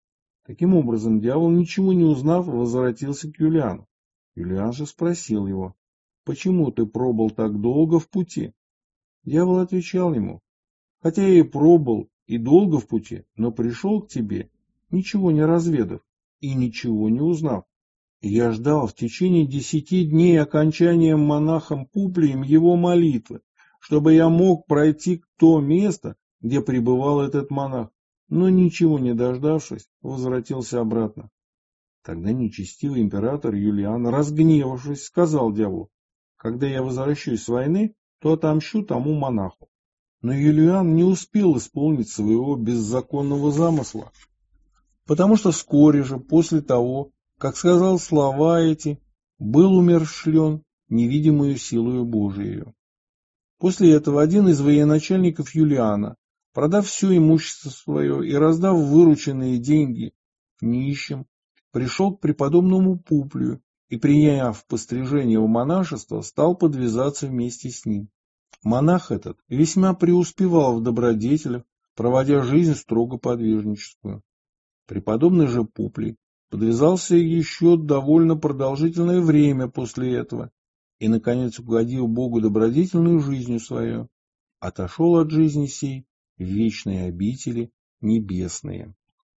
Таким образом, дьявол, ничего не узнав, возвратился к Юлиану. Юлиан же спросил его: «Почему ты пробыл так долго в пути?» Дьявол отвечал ему: «Хотя я и пробыл и долго в пути, но пришел к тебе, ничего не разведав и ничего не узнав. И я ждал в течение 10 дней окончания монахом Публием его молитвы, чтобы я мог пройти к то место, где пребывал этот монах, но ничего не дождавшись, возвратился обратно». Тогда нечестивый император Юлиан, разгневавшись, сказал дьяволу: «Когда я возвращусь с войны, то отомщу тому монаху». Но Юлиан не успел исполнить своего беззаконного замысла, потому что вскоре же после того, как сказал слова эти, был умерщвлен невидимую силою Божией. После этого один из военачальников Юлиана, продав все имущество свое и раздав вырученные деньги нищим, пришел к преподобному Публию и, приняв пострижение в монашество, стал подвязаться вместе с ним. Монах этот весьма преуспевал в добродетелях, проводя жизнь строго подвижническую. Преподобный же Публий подвязался еще довольно продолжительное время после этого и, наконец, угодил Богу добродетельную жизнью свою, отошел от жизни сей в вечные обители небесные.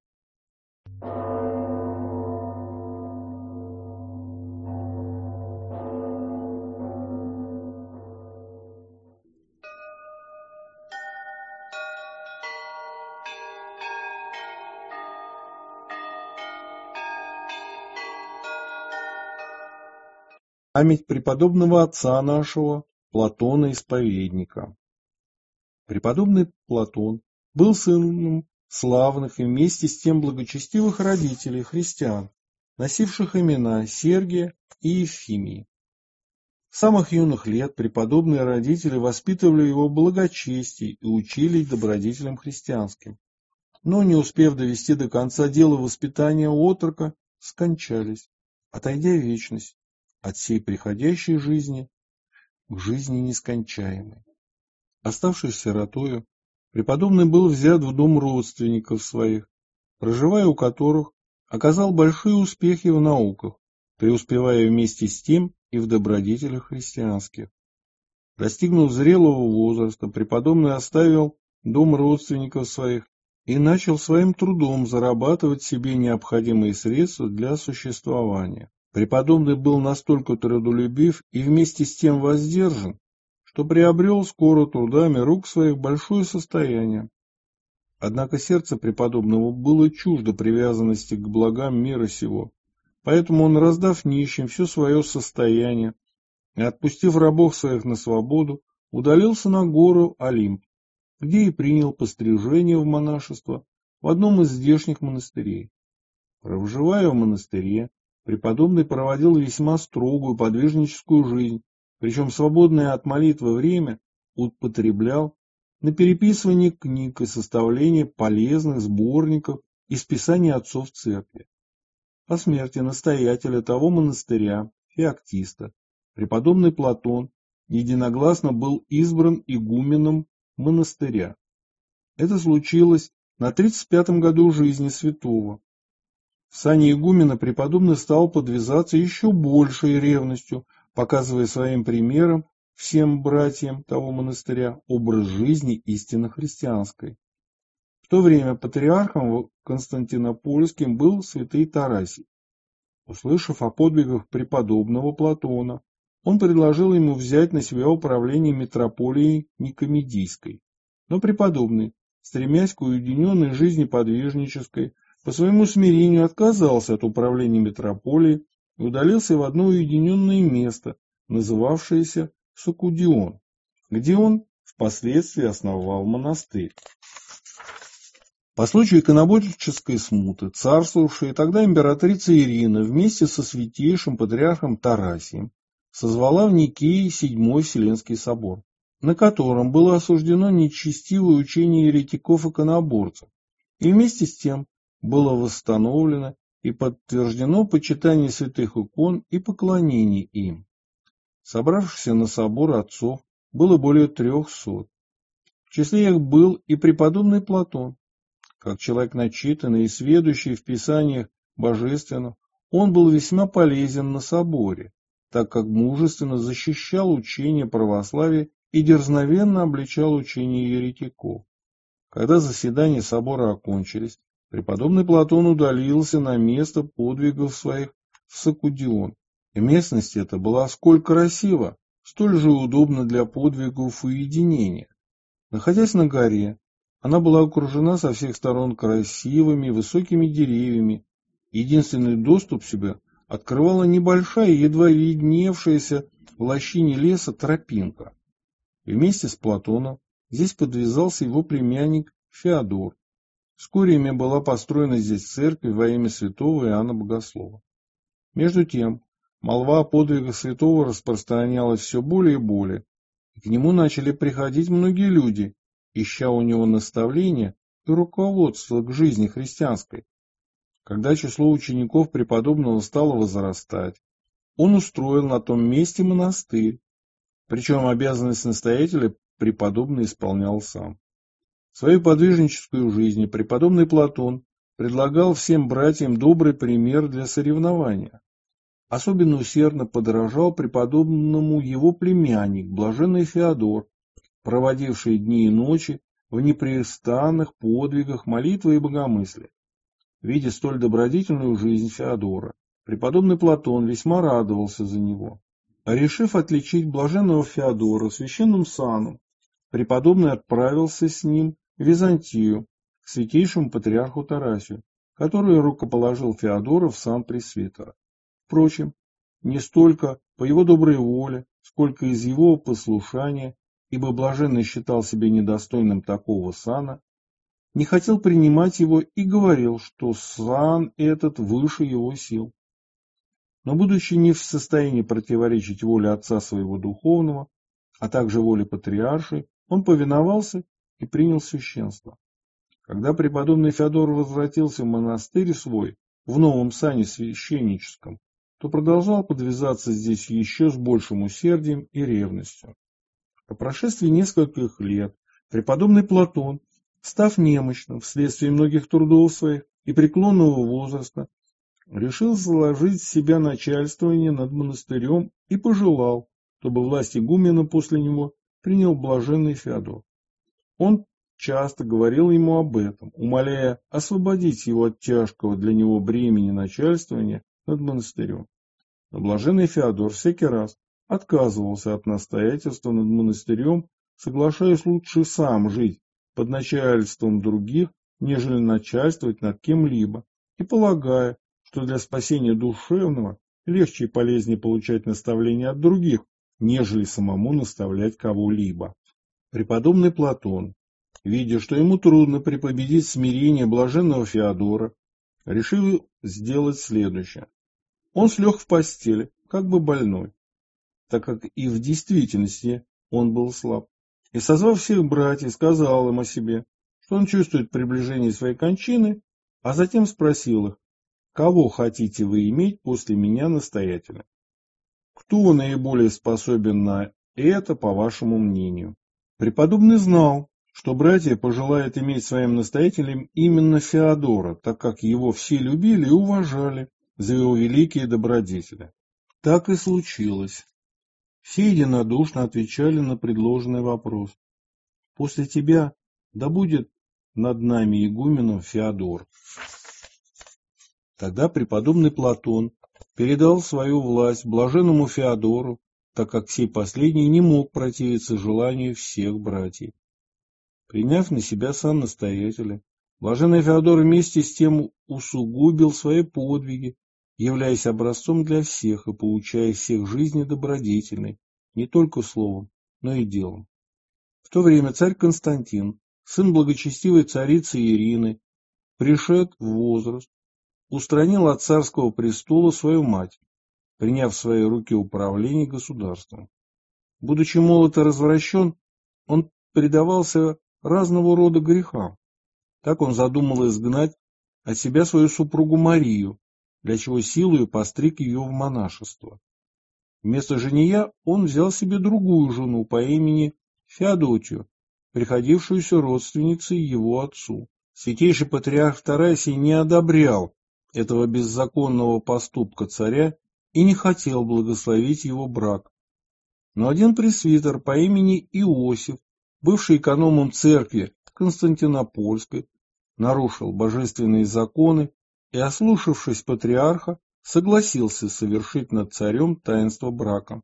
Память преподобного отца нашего, Платона Исповедника. Преподобный Платон был сыном славных и вместе с тем благочестивых родителей христиан, носивших имена Сергия и Ефимии. С самых юных лет преподобные родители воспитывали его в благочестии и учили добродетелям христианским, но, не успев довести до конца дело воспитания отрока, скончались, отойдя в вечность от сей приходящей жизни к жизни нескончаемой. Оставшись сиротою, преподобный был взят в дом родственников своих, проживая у которых, оказал большие успехи в науках, преуспевая вместе с тем и в добродетелях христианских. Достигнув зрелого возраста, преподобный оставил дом родственников своих и начал своим трудом зарабатывать себе необходимые средства для существования. Преподобный был настолько трудолюбив и вместе с тем воздержан, что приобрел скоро трудами рук своих большое состояние. Однако сердце преподобного было чуждо привязанности к благам мира сего, поэтому он, раздав нищим все свое состояние и отпустив рабов своих на свободу, удалился на гору Олимп, где и принял пострижение в монашество в одном из здешних монастырей. Проживая в монастыре, преподобный проводил весьма строгую подвижническую жизнь, причем свободное от молитвы время употреблял на переписывание книг и составление полезных сборников из писаний отцов церкви. По смерти настоятеля того монастыря, Феоктиста, преподобный Платон единогласно был избран игуменом монастыря. Это случилось на 35-м году жизни святого. В сане игумена преподобный стал подвязаться еще большей ревностью, показывая своим примером всем братьям того монастыря образ жизни истинно христианской. В то время патриархом Константинопольским был святый Тарасий. Услышав о подвигах преподобного Платона, он предложил ему взять на себя управление митрополией Никомедийской. Но преподобный, стремясь к уединенной жизни подвижнической, по своему смирению отказался от управления митрополией и удалился в одно уединенное место, называвшееся Сокудион, где он впоследствии основал монастырь. По случаю иконоборческой смуты, царствовавшая тогда императрица Ирина вместе со святейшим патриархом Тарасием созвала в Никее Седьмой Вселенский собор, на котором было осуждено нечестивое учение еретиков-иконоборцев, и вместе с тем было восстановлено и подтверждено почитание святых икон и поклонение им. Собравшихся на собор отцов было более 300. В числе их был и преподобный Платон. Как человек начитанный и сведущий в писаниях божественных, он был весьма полезен на соборе, так как мужественно защищал учение православия и дерзновенно обличал учение еретиков. Когда заседания собора окончились, преподобный Платон удалился на место подвигов своих в Сокудион, и местность эта была сколь красива, столь же удобна для подвигов уединения. Находясь на горе, она была окружена со всех сторон красивыми высокими деревьями. Единственный доступ себе открывала небольшая, едва видневшаяся в лощине леса тропинка. И вместе с Платоном здесь подвязался его племянник Феодор. Вскоре ими была построена здесь церковь во имя святого Иоанна Богослова. Между тем, молва о подвигах святого распространялась все более и более, и к нему начали приходить многие люди, ища у него наставления и руководства к жизни христианской. Когда число учеников преподобного стало возрастать, он устроил на том месте монастырь, причем обязанность настоятеля преподобный исполнял сам. Свою подвижническую жизнь преподобный Платон предлагал всем братьям добрый пример для соревнования. Особенно усердно подражал преподобному его племянник, блаженный Феодор, проводивший дни и ночи в непрестанных подвигах молитвы и богомыслия. Видя столь добродетельную жизнь Феодора, преподобный Платон весьма радовался за него. А решив отличить блаженного Феодора священным саном, преподобный отправился с ним в Византию, к святейшему патриарху Тарасию, который рукоположил Феодора в сан пресвитера. Впрочем, не столько по его доброй воле, сколько из его послушания, ибо блаженный считал себя недостойным такого сана, не хотел принимать его и говорил, что сан этот выше его сил. Но, будучи не в состоянии противоречить воле отца своего духовного, а также воле патриаршей, он повиновался и принял священство. Когда преподобный Феодор возвратился в монастырь свой, в новом сане священническом, то продолжал подвязаться здесь еще с большим усердием и ревностью. По прошествии нескольких лет преподобный Платон, став немощным вследствие многих трудов своих и преклонного возраста, решил заложить в себя начальствование над монастырем и пожелал, чтобы власть игумена после него принял блаженный Феодор. Он часто говорил ему об этом, умоляя освободить его от тяжкого для него бремени начальствования над монастырем. Но блаженный Феодор всякий раз отказывался от настоятельства над монастырем, соглашаясь лучше сам жить под начальством других, нежели начальствовать над кем-либо, и полагая, что для спасения душевного легче и полезнее получать наставления от других, нежели самому наставлять кого-либо. Преподобный Платон, видя, что ему трудно препобедить смирение блаженного Феодора, решил сделать следующее. Он слег в постели, как бы больной, так как и в действительности он был слаб, и, созвав всех братьев, сказал им о себе, что он чувствует приближение своей кончины, а затем спросил их: «Кого хотите вы иметь после меня настоятеля? Кто наиболее способен на это, по вашему мнению?» Преподобный знал, что братья пожелают иметь своим настоятелем именно Феодора, так как его все любили и уважали за его великие добродетели. Так и случилось. Все единодушно отвечали на предложенный вопрос. «После тебя да будет над нами игуменом Феодор». Тогда преподобный Платон передал свою власть блаженному Феодору, так как сей последний не мог противиться желанию всех братьев. Приняв на себя сан настоятеля, блаженный Феодор вместе с тем усугубил свои подвиги, являясь образцом для всех и поучая всех жизни добродетельной, не только словом, но и делом. В то время царь Константин, сын благочестивой царицы Ирины, пришед в возраст, устранил от царского престола свою мать, приняв в свои руки управление государством. Будучи молод и развращен, он предавался разного рода грехам. Так он задумал изгнать от себя свою супругу Марию, для чего силою постриг ее в монашество. Вместо жения он взял себе другую жену по имени Феодотию, приходившуюся родственницей его отцу. Святейший патриарх Тарасий не одобрял этого беззаконного поступка царя и не хотел благословить его брак. Но один пресвитер по имени Иосиф, бывший экономом церкви Константинопольской, нарушил божественные законы и, ослушавшись патриарха, согласился совершить над царем таинство брака.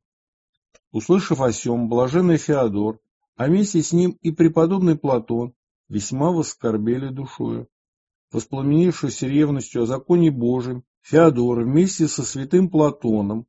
Услышав о сем, блаженный Феодор, а вместе с ним и преподобный Платон, весьма воскорбели душою. Воспламенившись ревностью о законе Божьем, Феодор вместе со святым Платоном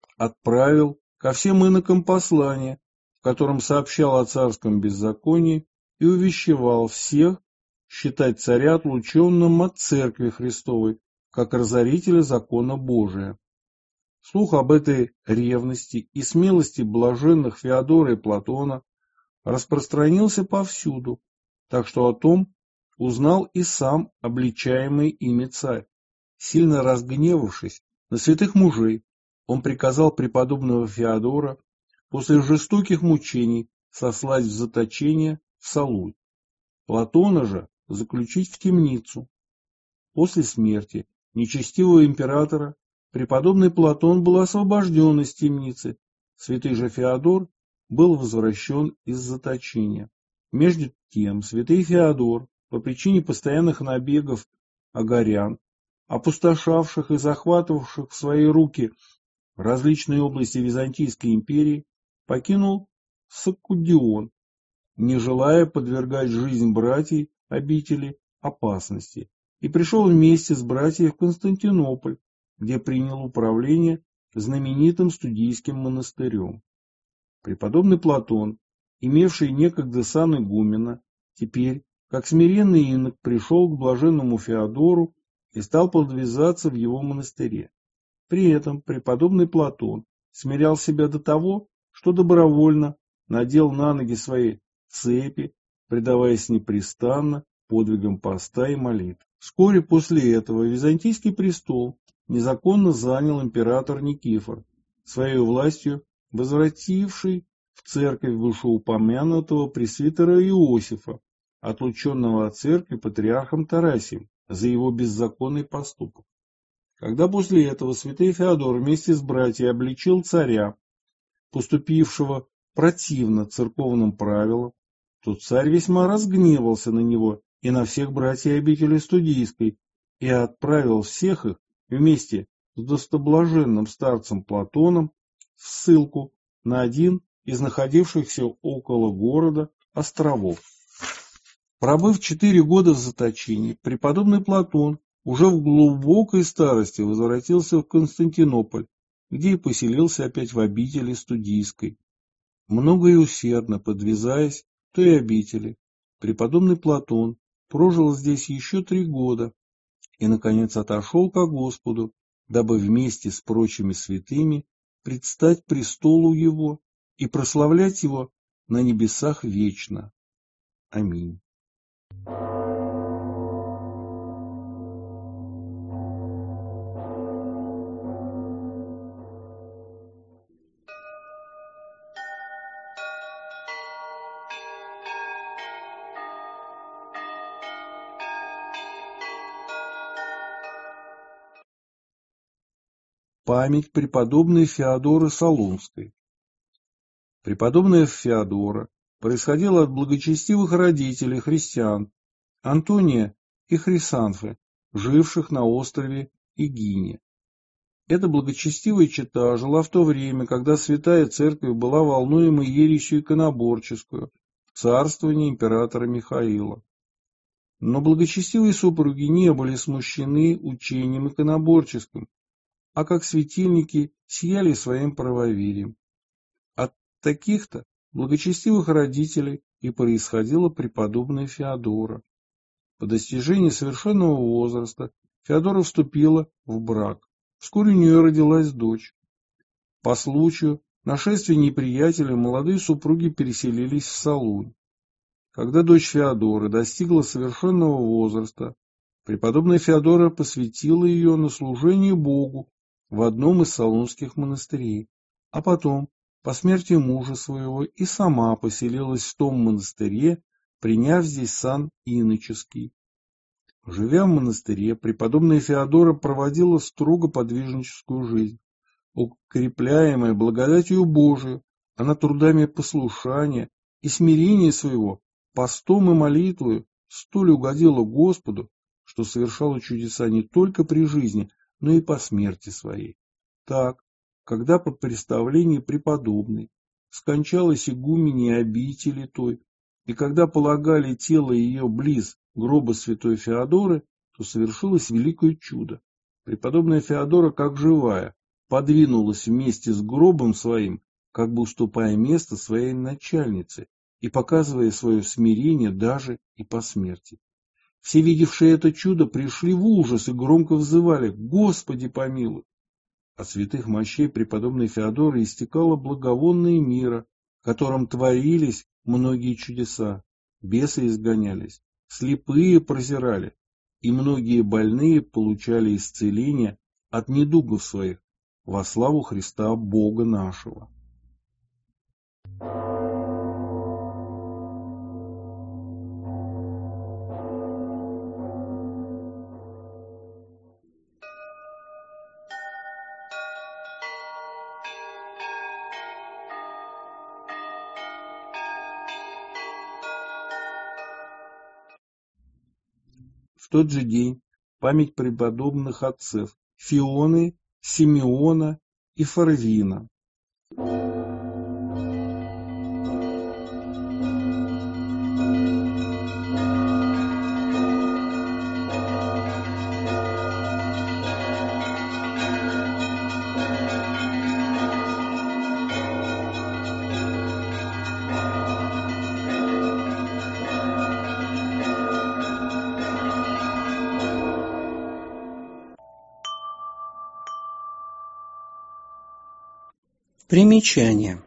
отправил ко всем инокам послание, в котором сообщал о царском беззаконии и увещевал всех считать царя отлученным от церкви Христовой, как разорителя закона Божия. Слух об этой ревности и смелости блаженных Феодора и Платона распространился повсюду, так что о том узнал и сам обличаемый ими царь. Сильно разгневавшись на святых мужей, он приказал преподобного Феодора после жестоких мучений сослать в заточение в Салунь, Платона же заключить в темницу. После смерти нечестивого императора преподобный Платон был освобожден из темницы, святый же Феодор был возвращен из заточения. Между тем святый Феодор, по причине постоянных набегов агарян, опустошавших и захватывавших в свои руки различные области Византийской империи, покинул Саккудион, не желая подвергать жизнь братьев обители опасности, и пришел вместе с братьями в Константинополь, где принял управление знаменитым студийским монастырем. Преподобный Платон, имевший некогда сан игумена, теперь, как смиренный инок, пришел к блаженному Феодору и стал подвязаться в его монастыре. При этом преподобный Платон смирял себя до того, что добровольно надел на ноги свои цепи, предаваясь непрестанно подвигам поста и молитв. Вскоре после этого византийский престол незаконно занял император Никифор, своей властью возвративший в церковь вышеупомянутого пресвитера Иосифа, отлученного от церкви патриархом Тарасием за его беззаконный поступок. Когда после этого святый Феодор вместе с братьями обличил царя, поступившего противно церковным правилам, то царь весьма разгневался на него и на всех братьев обители Студийской и отправил всех их вместе с достоблаженным старцем Платоном в ссылку на один из находившихся около города островов. Пробыв 4 года в заточении, преподобный Платон уже в глубокой старости возвратился в Константинополь, где и поселился опять в обители Студийской. Много и усердно подвязаясь в той обители, преподобный Платон прожил здесь еще 3 года и, наконец, отошел ко Господу, дабы вместе с прочими святыми предстать престолу его и прославлять его на небесах вечно. Аминь. Память преподобной Феодоры Солунской. Преподобная Феодора происходила от благочестивых родителей христиан Антония и Хрисанфы, живших на острове Игине. Эта благочестивая чета жила в то время, когда Святая Церковь была волнуема ересью иконоборческую, царствования императора Михаила. Но благочестивые супруги не были смущены учением иконоборческим, а как светильники сияли своим правоверием. От таких-то благочестивых родителей и происходила преподобная Феодора. По достижении совершенного возраста Феодора вступила в брак. Вскоре у нее родилась дочь. По случаю нашествия неприятеля молодые супруги переселились в Солунь. Когда дочь Феодоры достигла совершенного возраста, преподобная Феодора посвятила ее на служение Богу в одном из солунских монастырей, а потом, по смерти мужа своего, и сама поселилась в том монастыре, приняв здесь сан иноческий. Живя в монастыре, преподобная Феодора проводила строго подвижническую жизнь. Укрепляемая благодатью Божию, она трудами послушания и смирения своего, постом и молитвою, столь угодила Господу, что совершала чудеса не только при жизни, но и по смерти своей. Так, когда по представлении преподобной скончалась игуменья обители той, и когда полагали тело ее близ гроба святой Феодоры, то совершилось великое чудо. Преподобная Феодора, как живая, подвинулась вместе с гробом своим, как бы уступая место своей начальнице и показывая свое смирение даже и по смерти. Все, видевшие это чудо, пришли в ужас и громко взывали: «Господи помилуй!» От святых мощей преподобной Феодоры истекало благовонное мира, которым творились многие чудеса. Бесы изгонялись, слепые прозирали, и многие больные получали исцеление от недугов своих во славу Христа Бога нашего. В тот же день память преподобных отцев Фионы, Симеона и Фарвина. Примечание.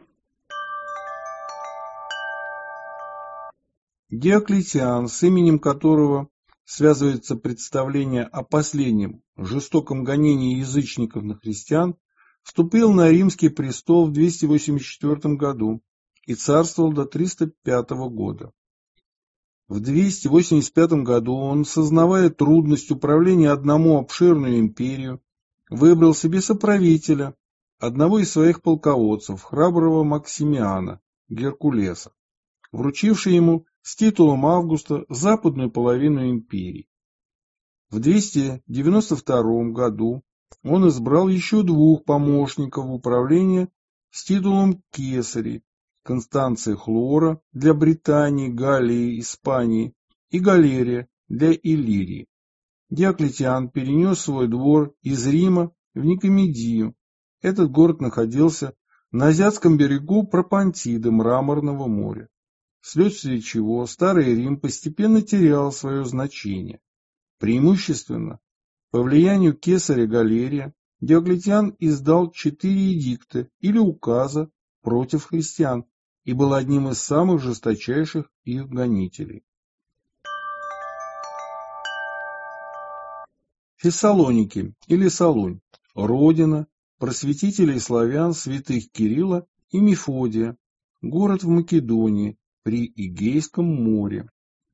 Диоклетиан, с именем которого связывается представление о последнем жестоком гонении язычников на христиан, вступил на римский престол в 284 году и царствовал до 305 года. В 285 году он, сознавая трудность управления одному обширную империю, выбрал себе соправителя, одного из своих полководцев, храброго Максимиана, Геркулеса, вручивший ему с титулом Августа западную половину империи. В 292 году он избрал еще двух помощников управления с титулом Кесарей: Констанция Хлора для Британии, Галлии, Испании и Галерия для Иллирии. Диоклетиан перенес свой двор из Рима в Никомедию. Этот город находился на азиатском берегу Пропонтиды, Мраморного моря, вследствие чего Старый Рим постепенно терял свое значение. Преимущественно по влиянию кесаря Галерия Диоклетиан издал 4 эдикта или указа против христиан, и был одним из самых жесточайших их гонителей. Фессалоники или Солунь – родина просветителей славян святых Кирилла и Мефодия, город в Македонии при Эгейском море.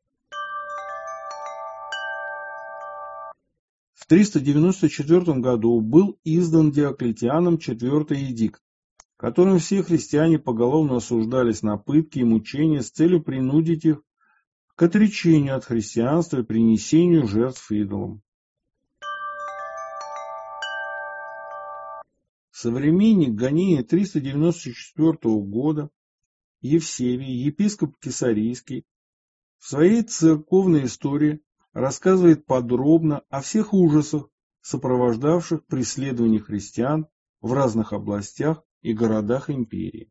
В 394 году был издан Диоклетианом IV эдикт, которым все христиане поголовно осуждались на пытки и мучения с целью принудить их к отречению от христианства и принесению жертв идолам. Современник гонения 394 года Евсевий, епископ Кесарийский, в своей церковной истории рассказывает подробно о всех ужасах, сопровождавших преследование христиан в разных областях и городах империи.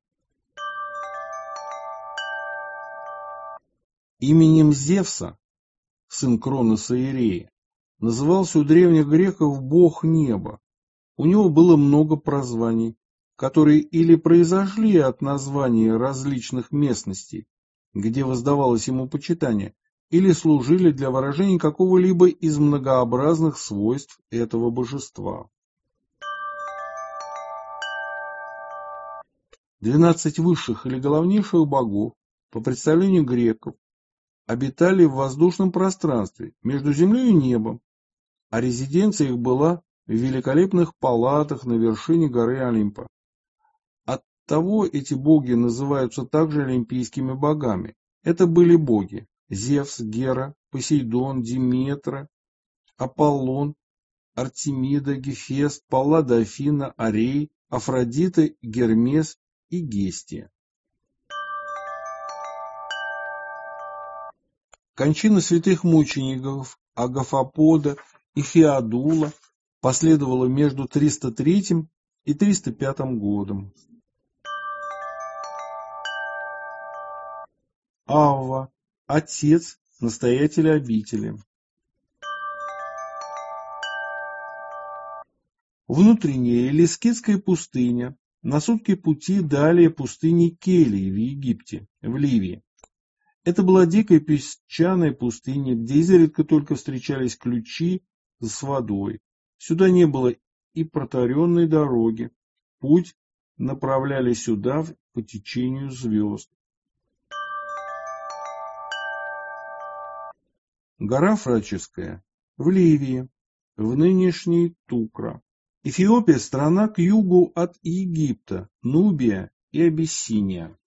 Именем Зевса, сын Кроноса и Реи, назывался у древних греков бог неба. У него было много прозваний, которые или произошли от названий различных местностей, где воздавалось ему почитание, или служили для выражения какого-либо из многообразных свойств этого божества. 12 высших или главнейших богов, по представлению греков, обитали в воздушном пространстве между землей и небом, а резиденция их была в великолепных палатах на вершине горы Олимпа. Оттого эти боги называются также олимпийскими богами. Это были боги Зевс, Гера, Посейдон, Диметра, Аполлон, Артемида, Гефест, Паллада, Афина, Арей, Афродита, Гермес и Гестия. Кончина святых мучеников Агафопода и Феодула последовала между 303 и 305 годом. Авва, отец настоятеля обители. Внутренняя или скитская пустыня, на сутки пути далее пустыни Келии в Египте, в Ливии. Это была дикая песчаная пустыня, где изредка только встречались ключи с водой. Сюда не было и протаренной дороги. Путь направляли сюда по течению звезд. Гора Фракийская в Ливии, в нынешней Тукра. Эфиопия – страна к югу от Египта, Нубия и Абиссиния.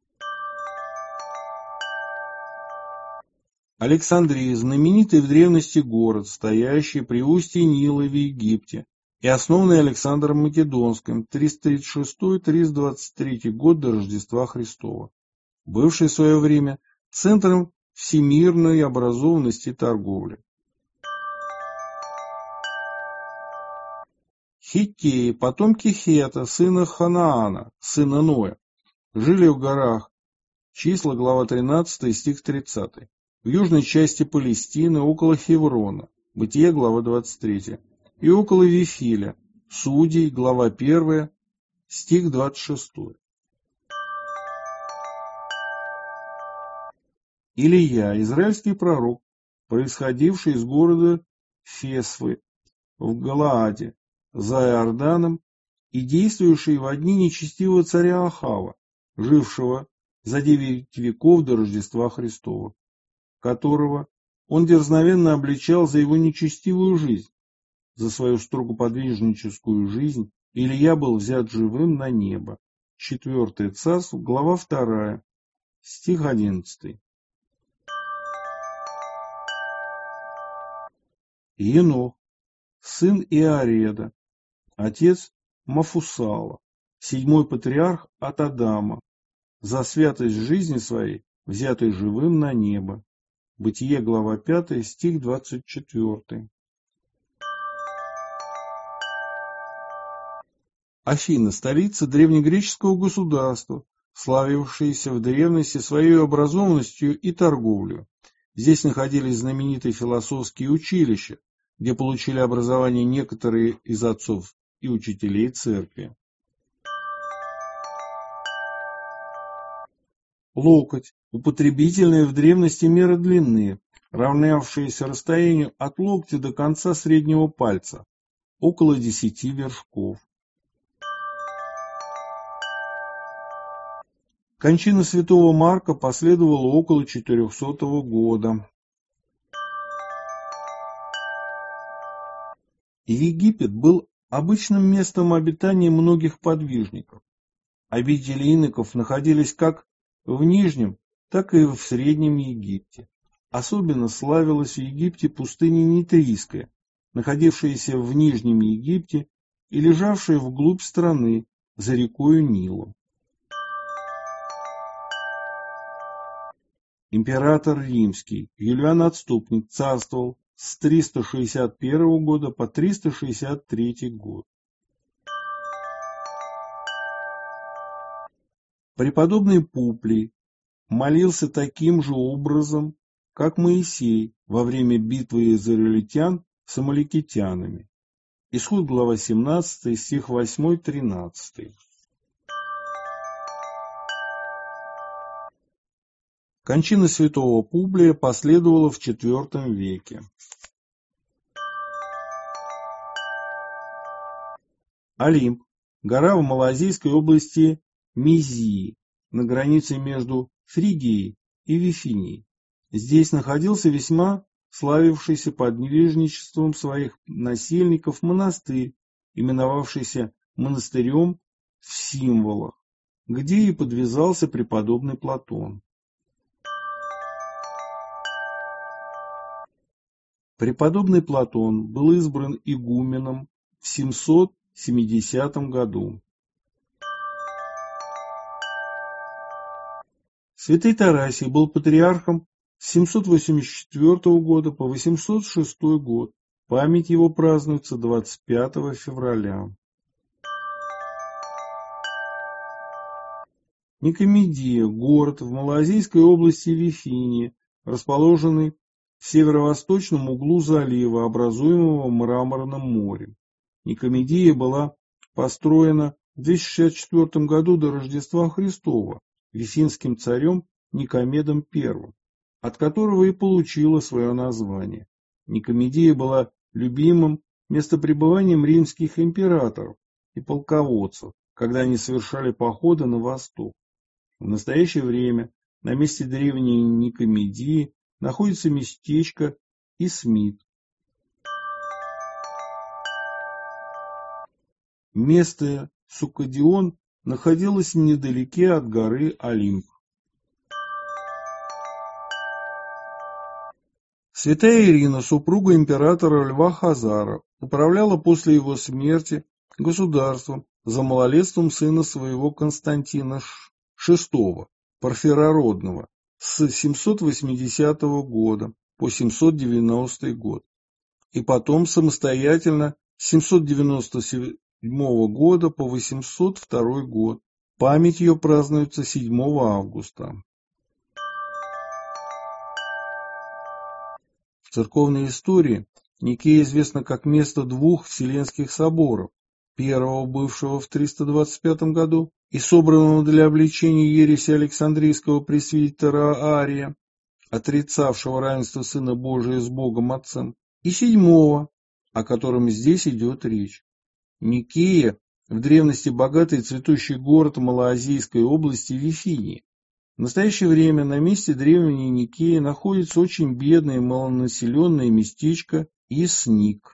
Александрия – знаменитый в древности город, стоящий при устье Нила в Египте, и основанный Александром Македонским 336-323 год до Рождества Христова, бывший в свое время центром всемирной образованности и торговли. Хиттеи, потомки Хета, сына Ханаана, сына Ноя, жили в горах. Числа, глава 13, стих 30. В южной части Палестины, около Хеврона, Бытие, глава 23, и около Вифиля, Судей, глава 1, стих 26. Илия, израильский пророк, происходивший из города Фесвы в Галааде, за Иорданом, и действующий в дни нечестивого царя Ахава, жившего за 9 веков до Рождества Христова, которого он дерзновенно обличал за его нечестивую жизнь. За свою строгоподвижническую жизнь Илия был взят живым на небо. 4 Царств, глава 2, стих 11. Енох, сын Иареда, отец Мафусала, 7-й патриарх от Адама, за святость жизни своей, взятый живым на небо. Бытие, глава 5, стих 24. Афины – столица древнегреческого государства, славившаяся в древности своей образованностью и торговлей. Здесь находились знаменитые философские училища, где получили образование некоторые из отцов и учителей церкви. Локоть — употребительная в древности мера длины, равнявшаяся расстоянию от локтя до конца среднего пальца, около 10 вершков. Кончина святого Марка последовала около 400 года. Египет был обычным местом обитания многих подвижников. Обители иноков находились как в Нижнем, так и в Среднем Египте. Особенно славилась в Египте пустыня Нитрийская, находившаяся в Нижнем Египте и лежавшая вглубь страны, за рекою Нилом. Император римский Юлиан Отступник царствовал с 361 года по 363 год. Преподобный Публий молился таким же образом, как Моисей во время битвы израильтян с амаликитянами. Исход, глава 17, стих 8-13. Кончина святого Публия последовала в IV веке. Олимп – гора в Малазийской области Мизии, на границе между Фригией и Вифинией. Здесь находился весьма славившийся подвижничеством своих насельников монастырь, именовавшийся монастырем в Символах, где и подвязался преподобный Платон. Преподобный Платон был избран игуменом в 770 году. Святый Тарасий был патриархом с 784 года по 806 год. Память его празднуется 25 февраля. Никомедия – город в Малазийской области Вифинии, расположенный в северо-восточном углу залива, образуемого Мраморным морем. Никомедия была построена в 264 году до Рождества Христова вифинским царем Никомедом I, от которого и получила свое название. Никомедия была любимым местопребыванием римских императоров и полководцев, когда они совершали походы на восток. В настоящее время на месте древней Никомедии находится местечко Исмит. Место Суккадион находилось недалеке от горы Олимп. Святая Ирина, супруга императора Льва Хазара, управляла после его смерти государством за малолетством сына своего Константина VI, Порфирородного, с 780 года по 790 год, и потом самостоятельно с 797 года по 802 год. Память ее празднуется 7 августа. В церковной истории Никея известна как место двух Вселенских соборов, первого, бывшего в 325 году, и собранного для обличения ереси Александрийского пресвитера Ария, отрицавшего равенство Сына Божия с Богом Отцем, и седьмого, о котором здесь идет речь. Никея в древности богатый цветущий город Малоазийской области Вифинии. В настоящее время на месте древней Никеи находится очень бедное малонаселенное местечко Исник.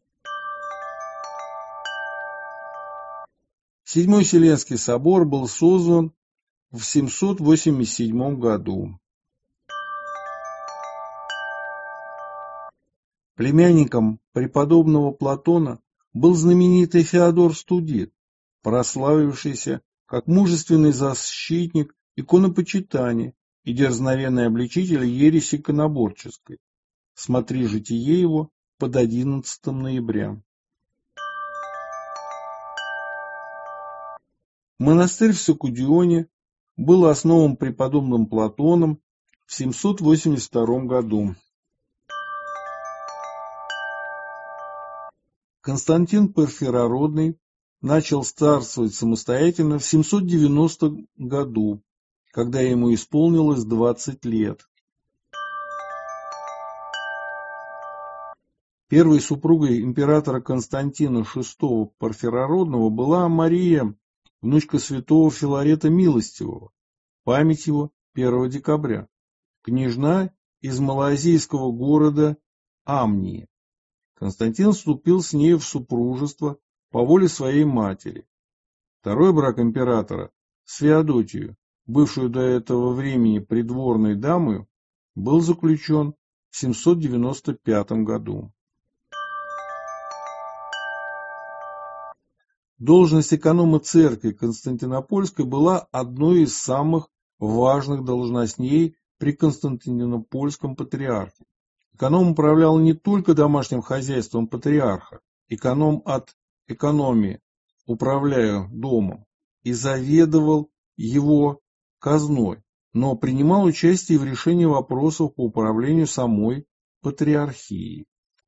Седьмой Вселенский собор был создан в 787 году. Племянником преподобного Платона был знаменитый Феодор Студит, прославившийся как мужественный защитник иконопочитания и дерзновенный обличитель ереси иконоборческой. Смотри житие его под 11 ноября. Монастырь в Суккадионе был основан преподобным Платоном в 782 году. Константин Порфирородный начал царствовать самостоятельно в 790 году когда ему исполнилось 20 лет. Первой супругой императора Константина VI Парфирородного была Мария, внучка святого Филарета Милостивого, память его 1 декабря, княжна из малазийского города Амнии. Константин вступил с ней в супружество по воле своей матери. Второй брак императора с Феодотией, бывшую до этого времени придворной дамой, был заключен в 795 году. Должность эконома церкви Константинопольской была одной из самых важных должностей при Константинопольском патриархе. Эконом управлял не только домашним хозяйством патриарха, эконом от экономии, управляя домом, и заведовал его казной, но принимал участие в решении вопросов по управлению самой патриархией.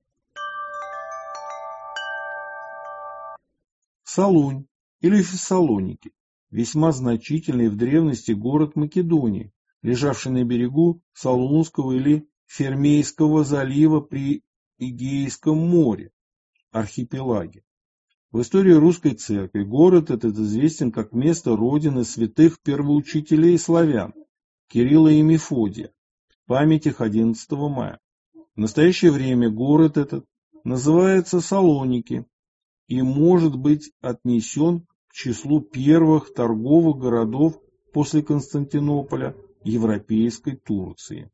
Солунь или Фессалоники – весьма значительный в древности город Македонии, лежавший на берегу Солунского или Фермейского залива при Эгейском море, архипелаге. В истории русской церкви город этот известен как место родины святых первоучителей славян Кирилла и Мефодия, память их 11 мая. В настоящее время город этот называется Салоники и может быть отнесен к числу первых торговых городов после Константинополя европейской Турции.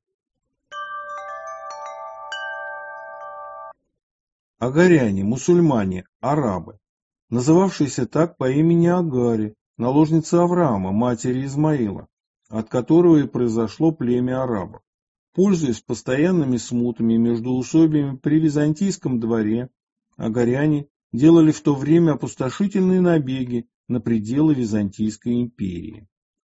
Агаряне, мусульмане, арабы, называвшиеся так по имени Агари, наложницы Авраама, матери Измаила, от которого и произошло племя арабов. Пользуясь постоянными смутами между усобиями при византийском дворе, агаряне делали в то время опустошительные набеги на пределы Византийской империи.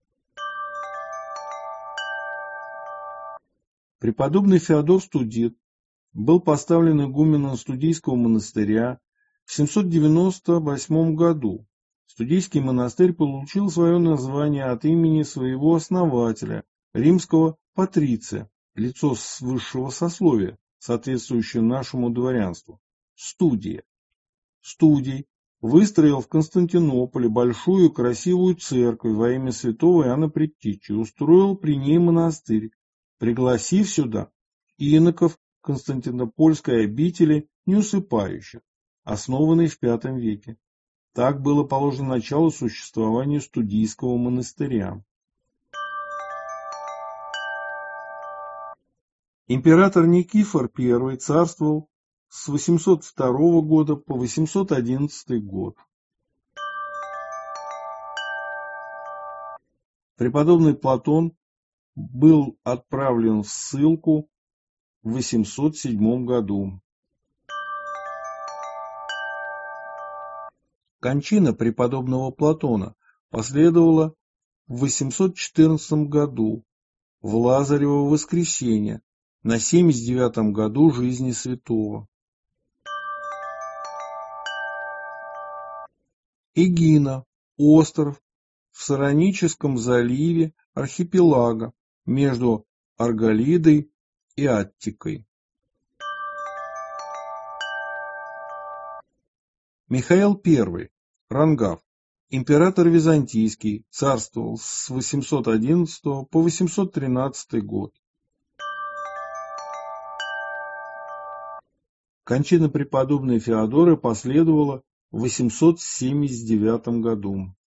Преподобный Феодор Студит был поставлен игуменом Студийского монастыря в 798 году. Студийский монастырь получил свое название от имени своего основателя, римского патриция, лицо с высшего сословия, соответствующее нашему дворянству, Студия. Студий выстроил в Константинополе большую красивую церковь во имя святого Иоанна Предтечи, устроил при ней монастырь, пригласив сюда иноков Константинопольской обители неусыпающих, основанной в V веке. Так было положено начало существованию Студийского монастыря. Император Никифор I царствовал с 802 года по 811 год. Преподобный Платон был отправлен в ссылку в 807 году. Кончина преподобного Платона последовала в 814 году в Лазарево воскресенье на 79 году жизни святого. Эгина – остров в Сароническом заливе архипелага между Арголидой и Аттикой. Михаил I, Рангав, император византийский, царствовал с 811 по 813 год. Кончина преподобной Феодоры последовала в 879 году.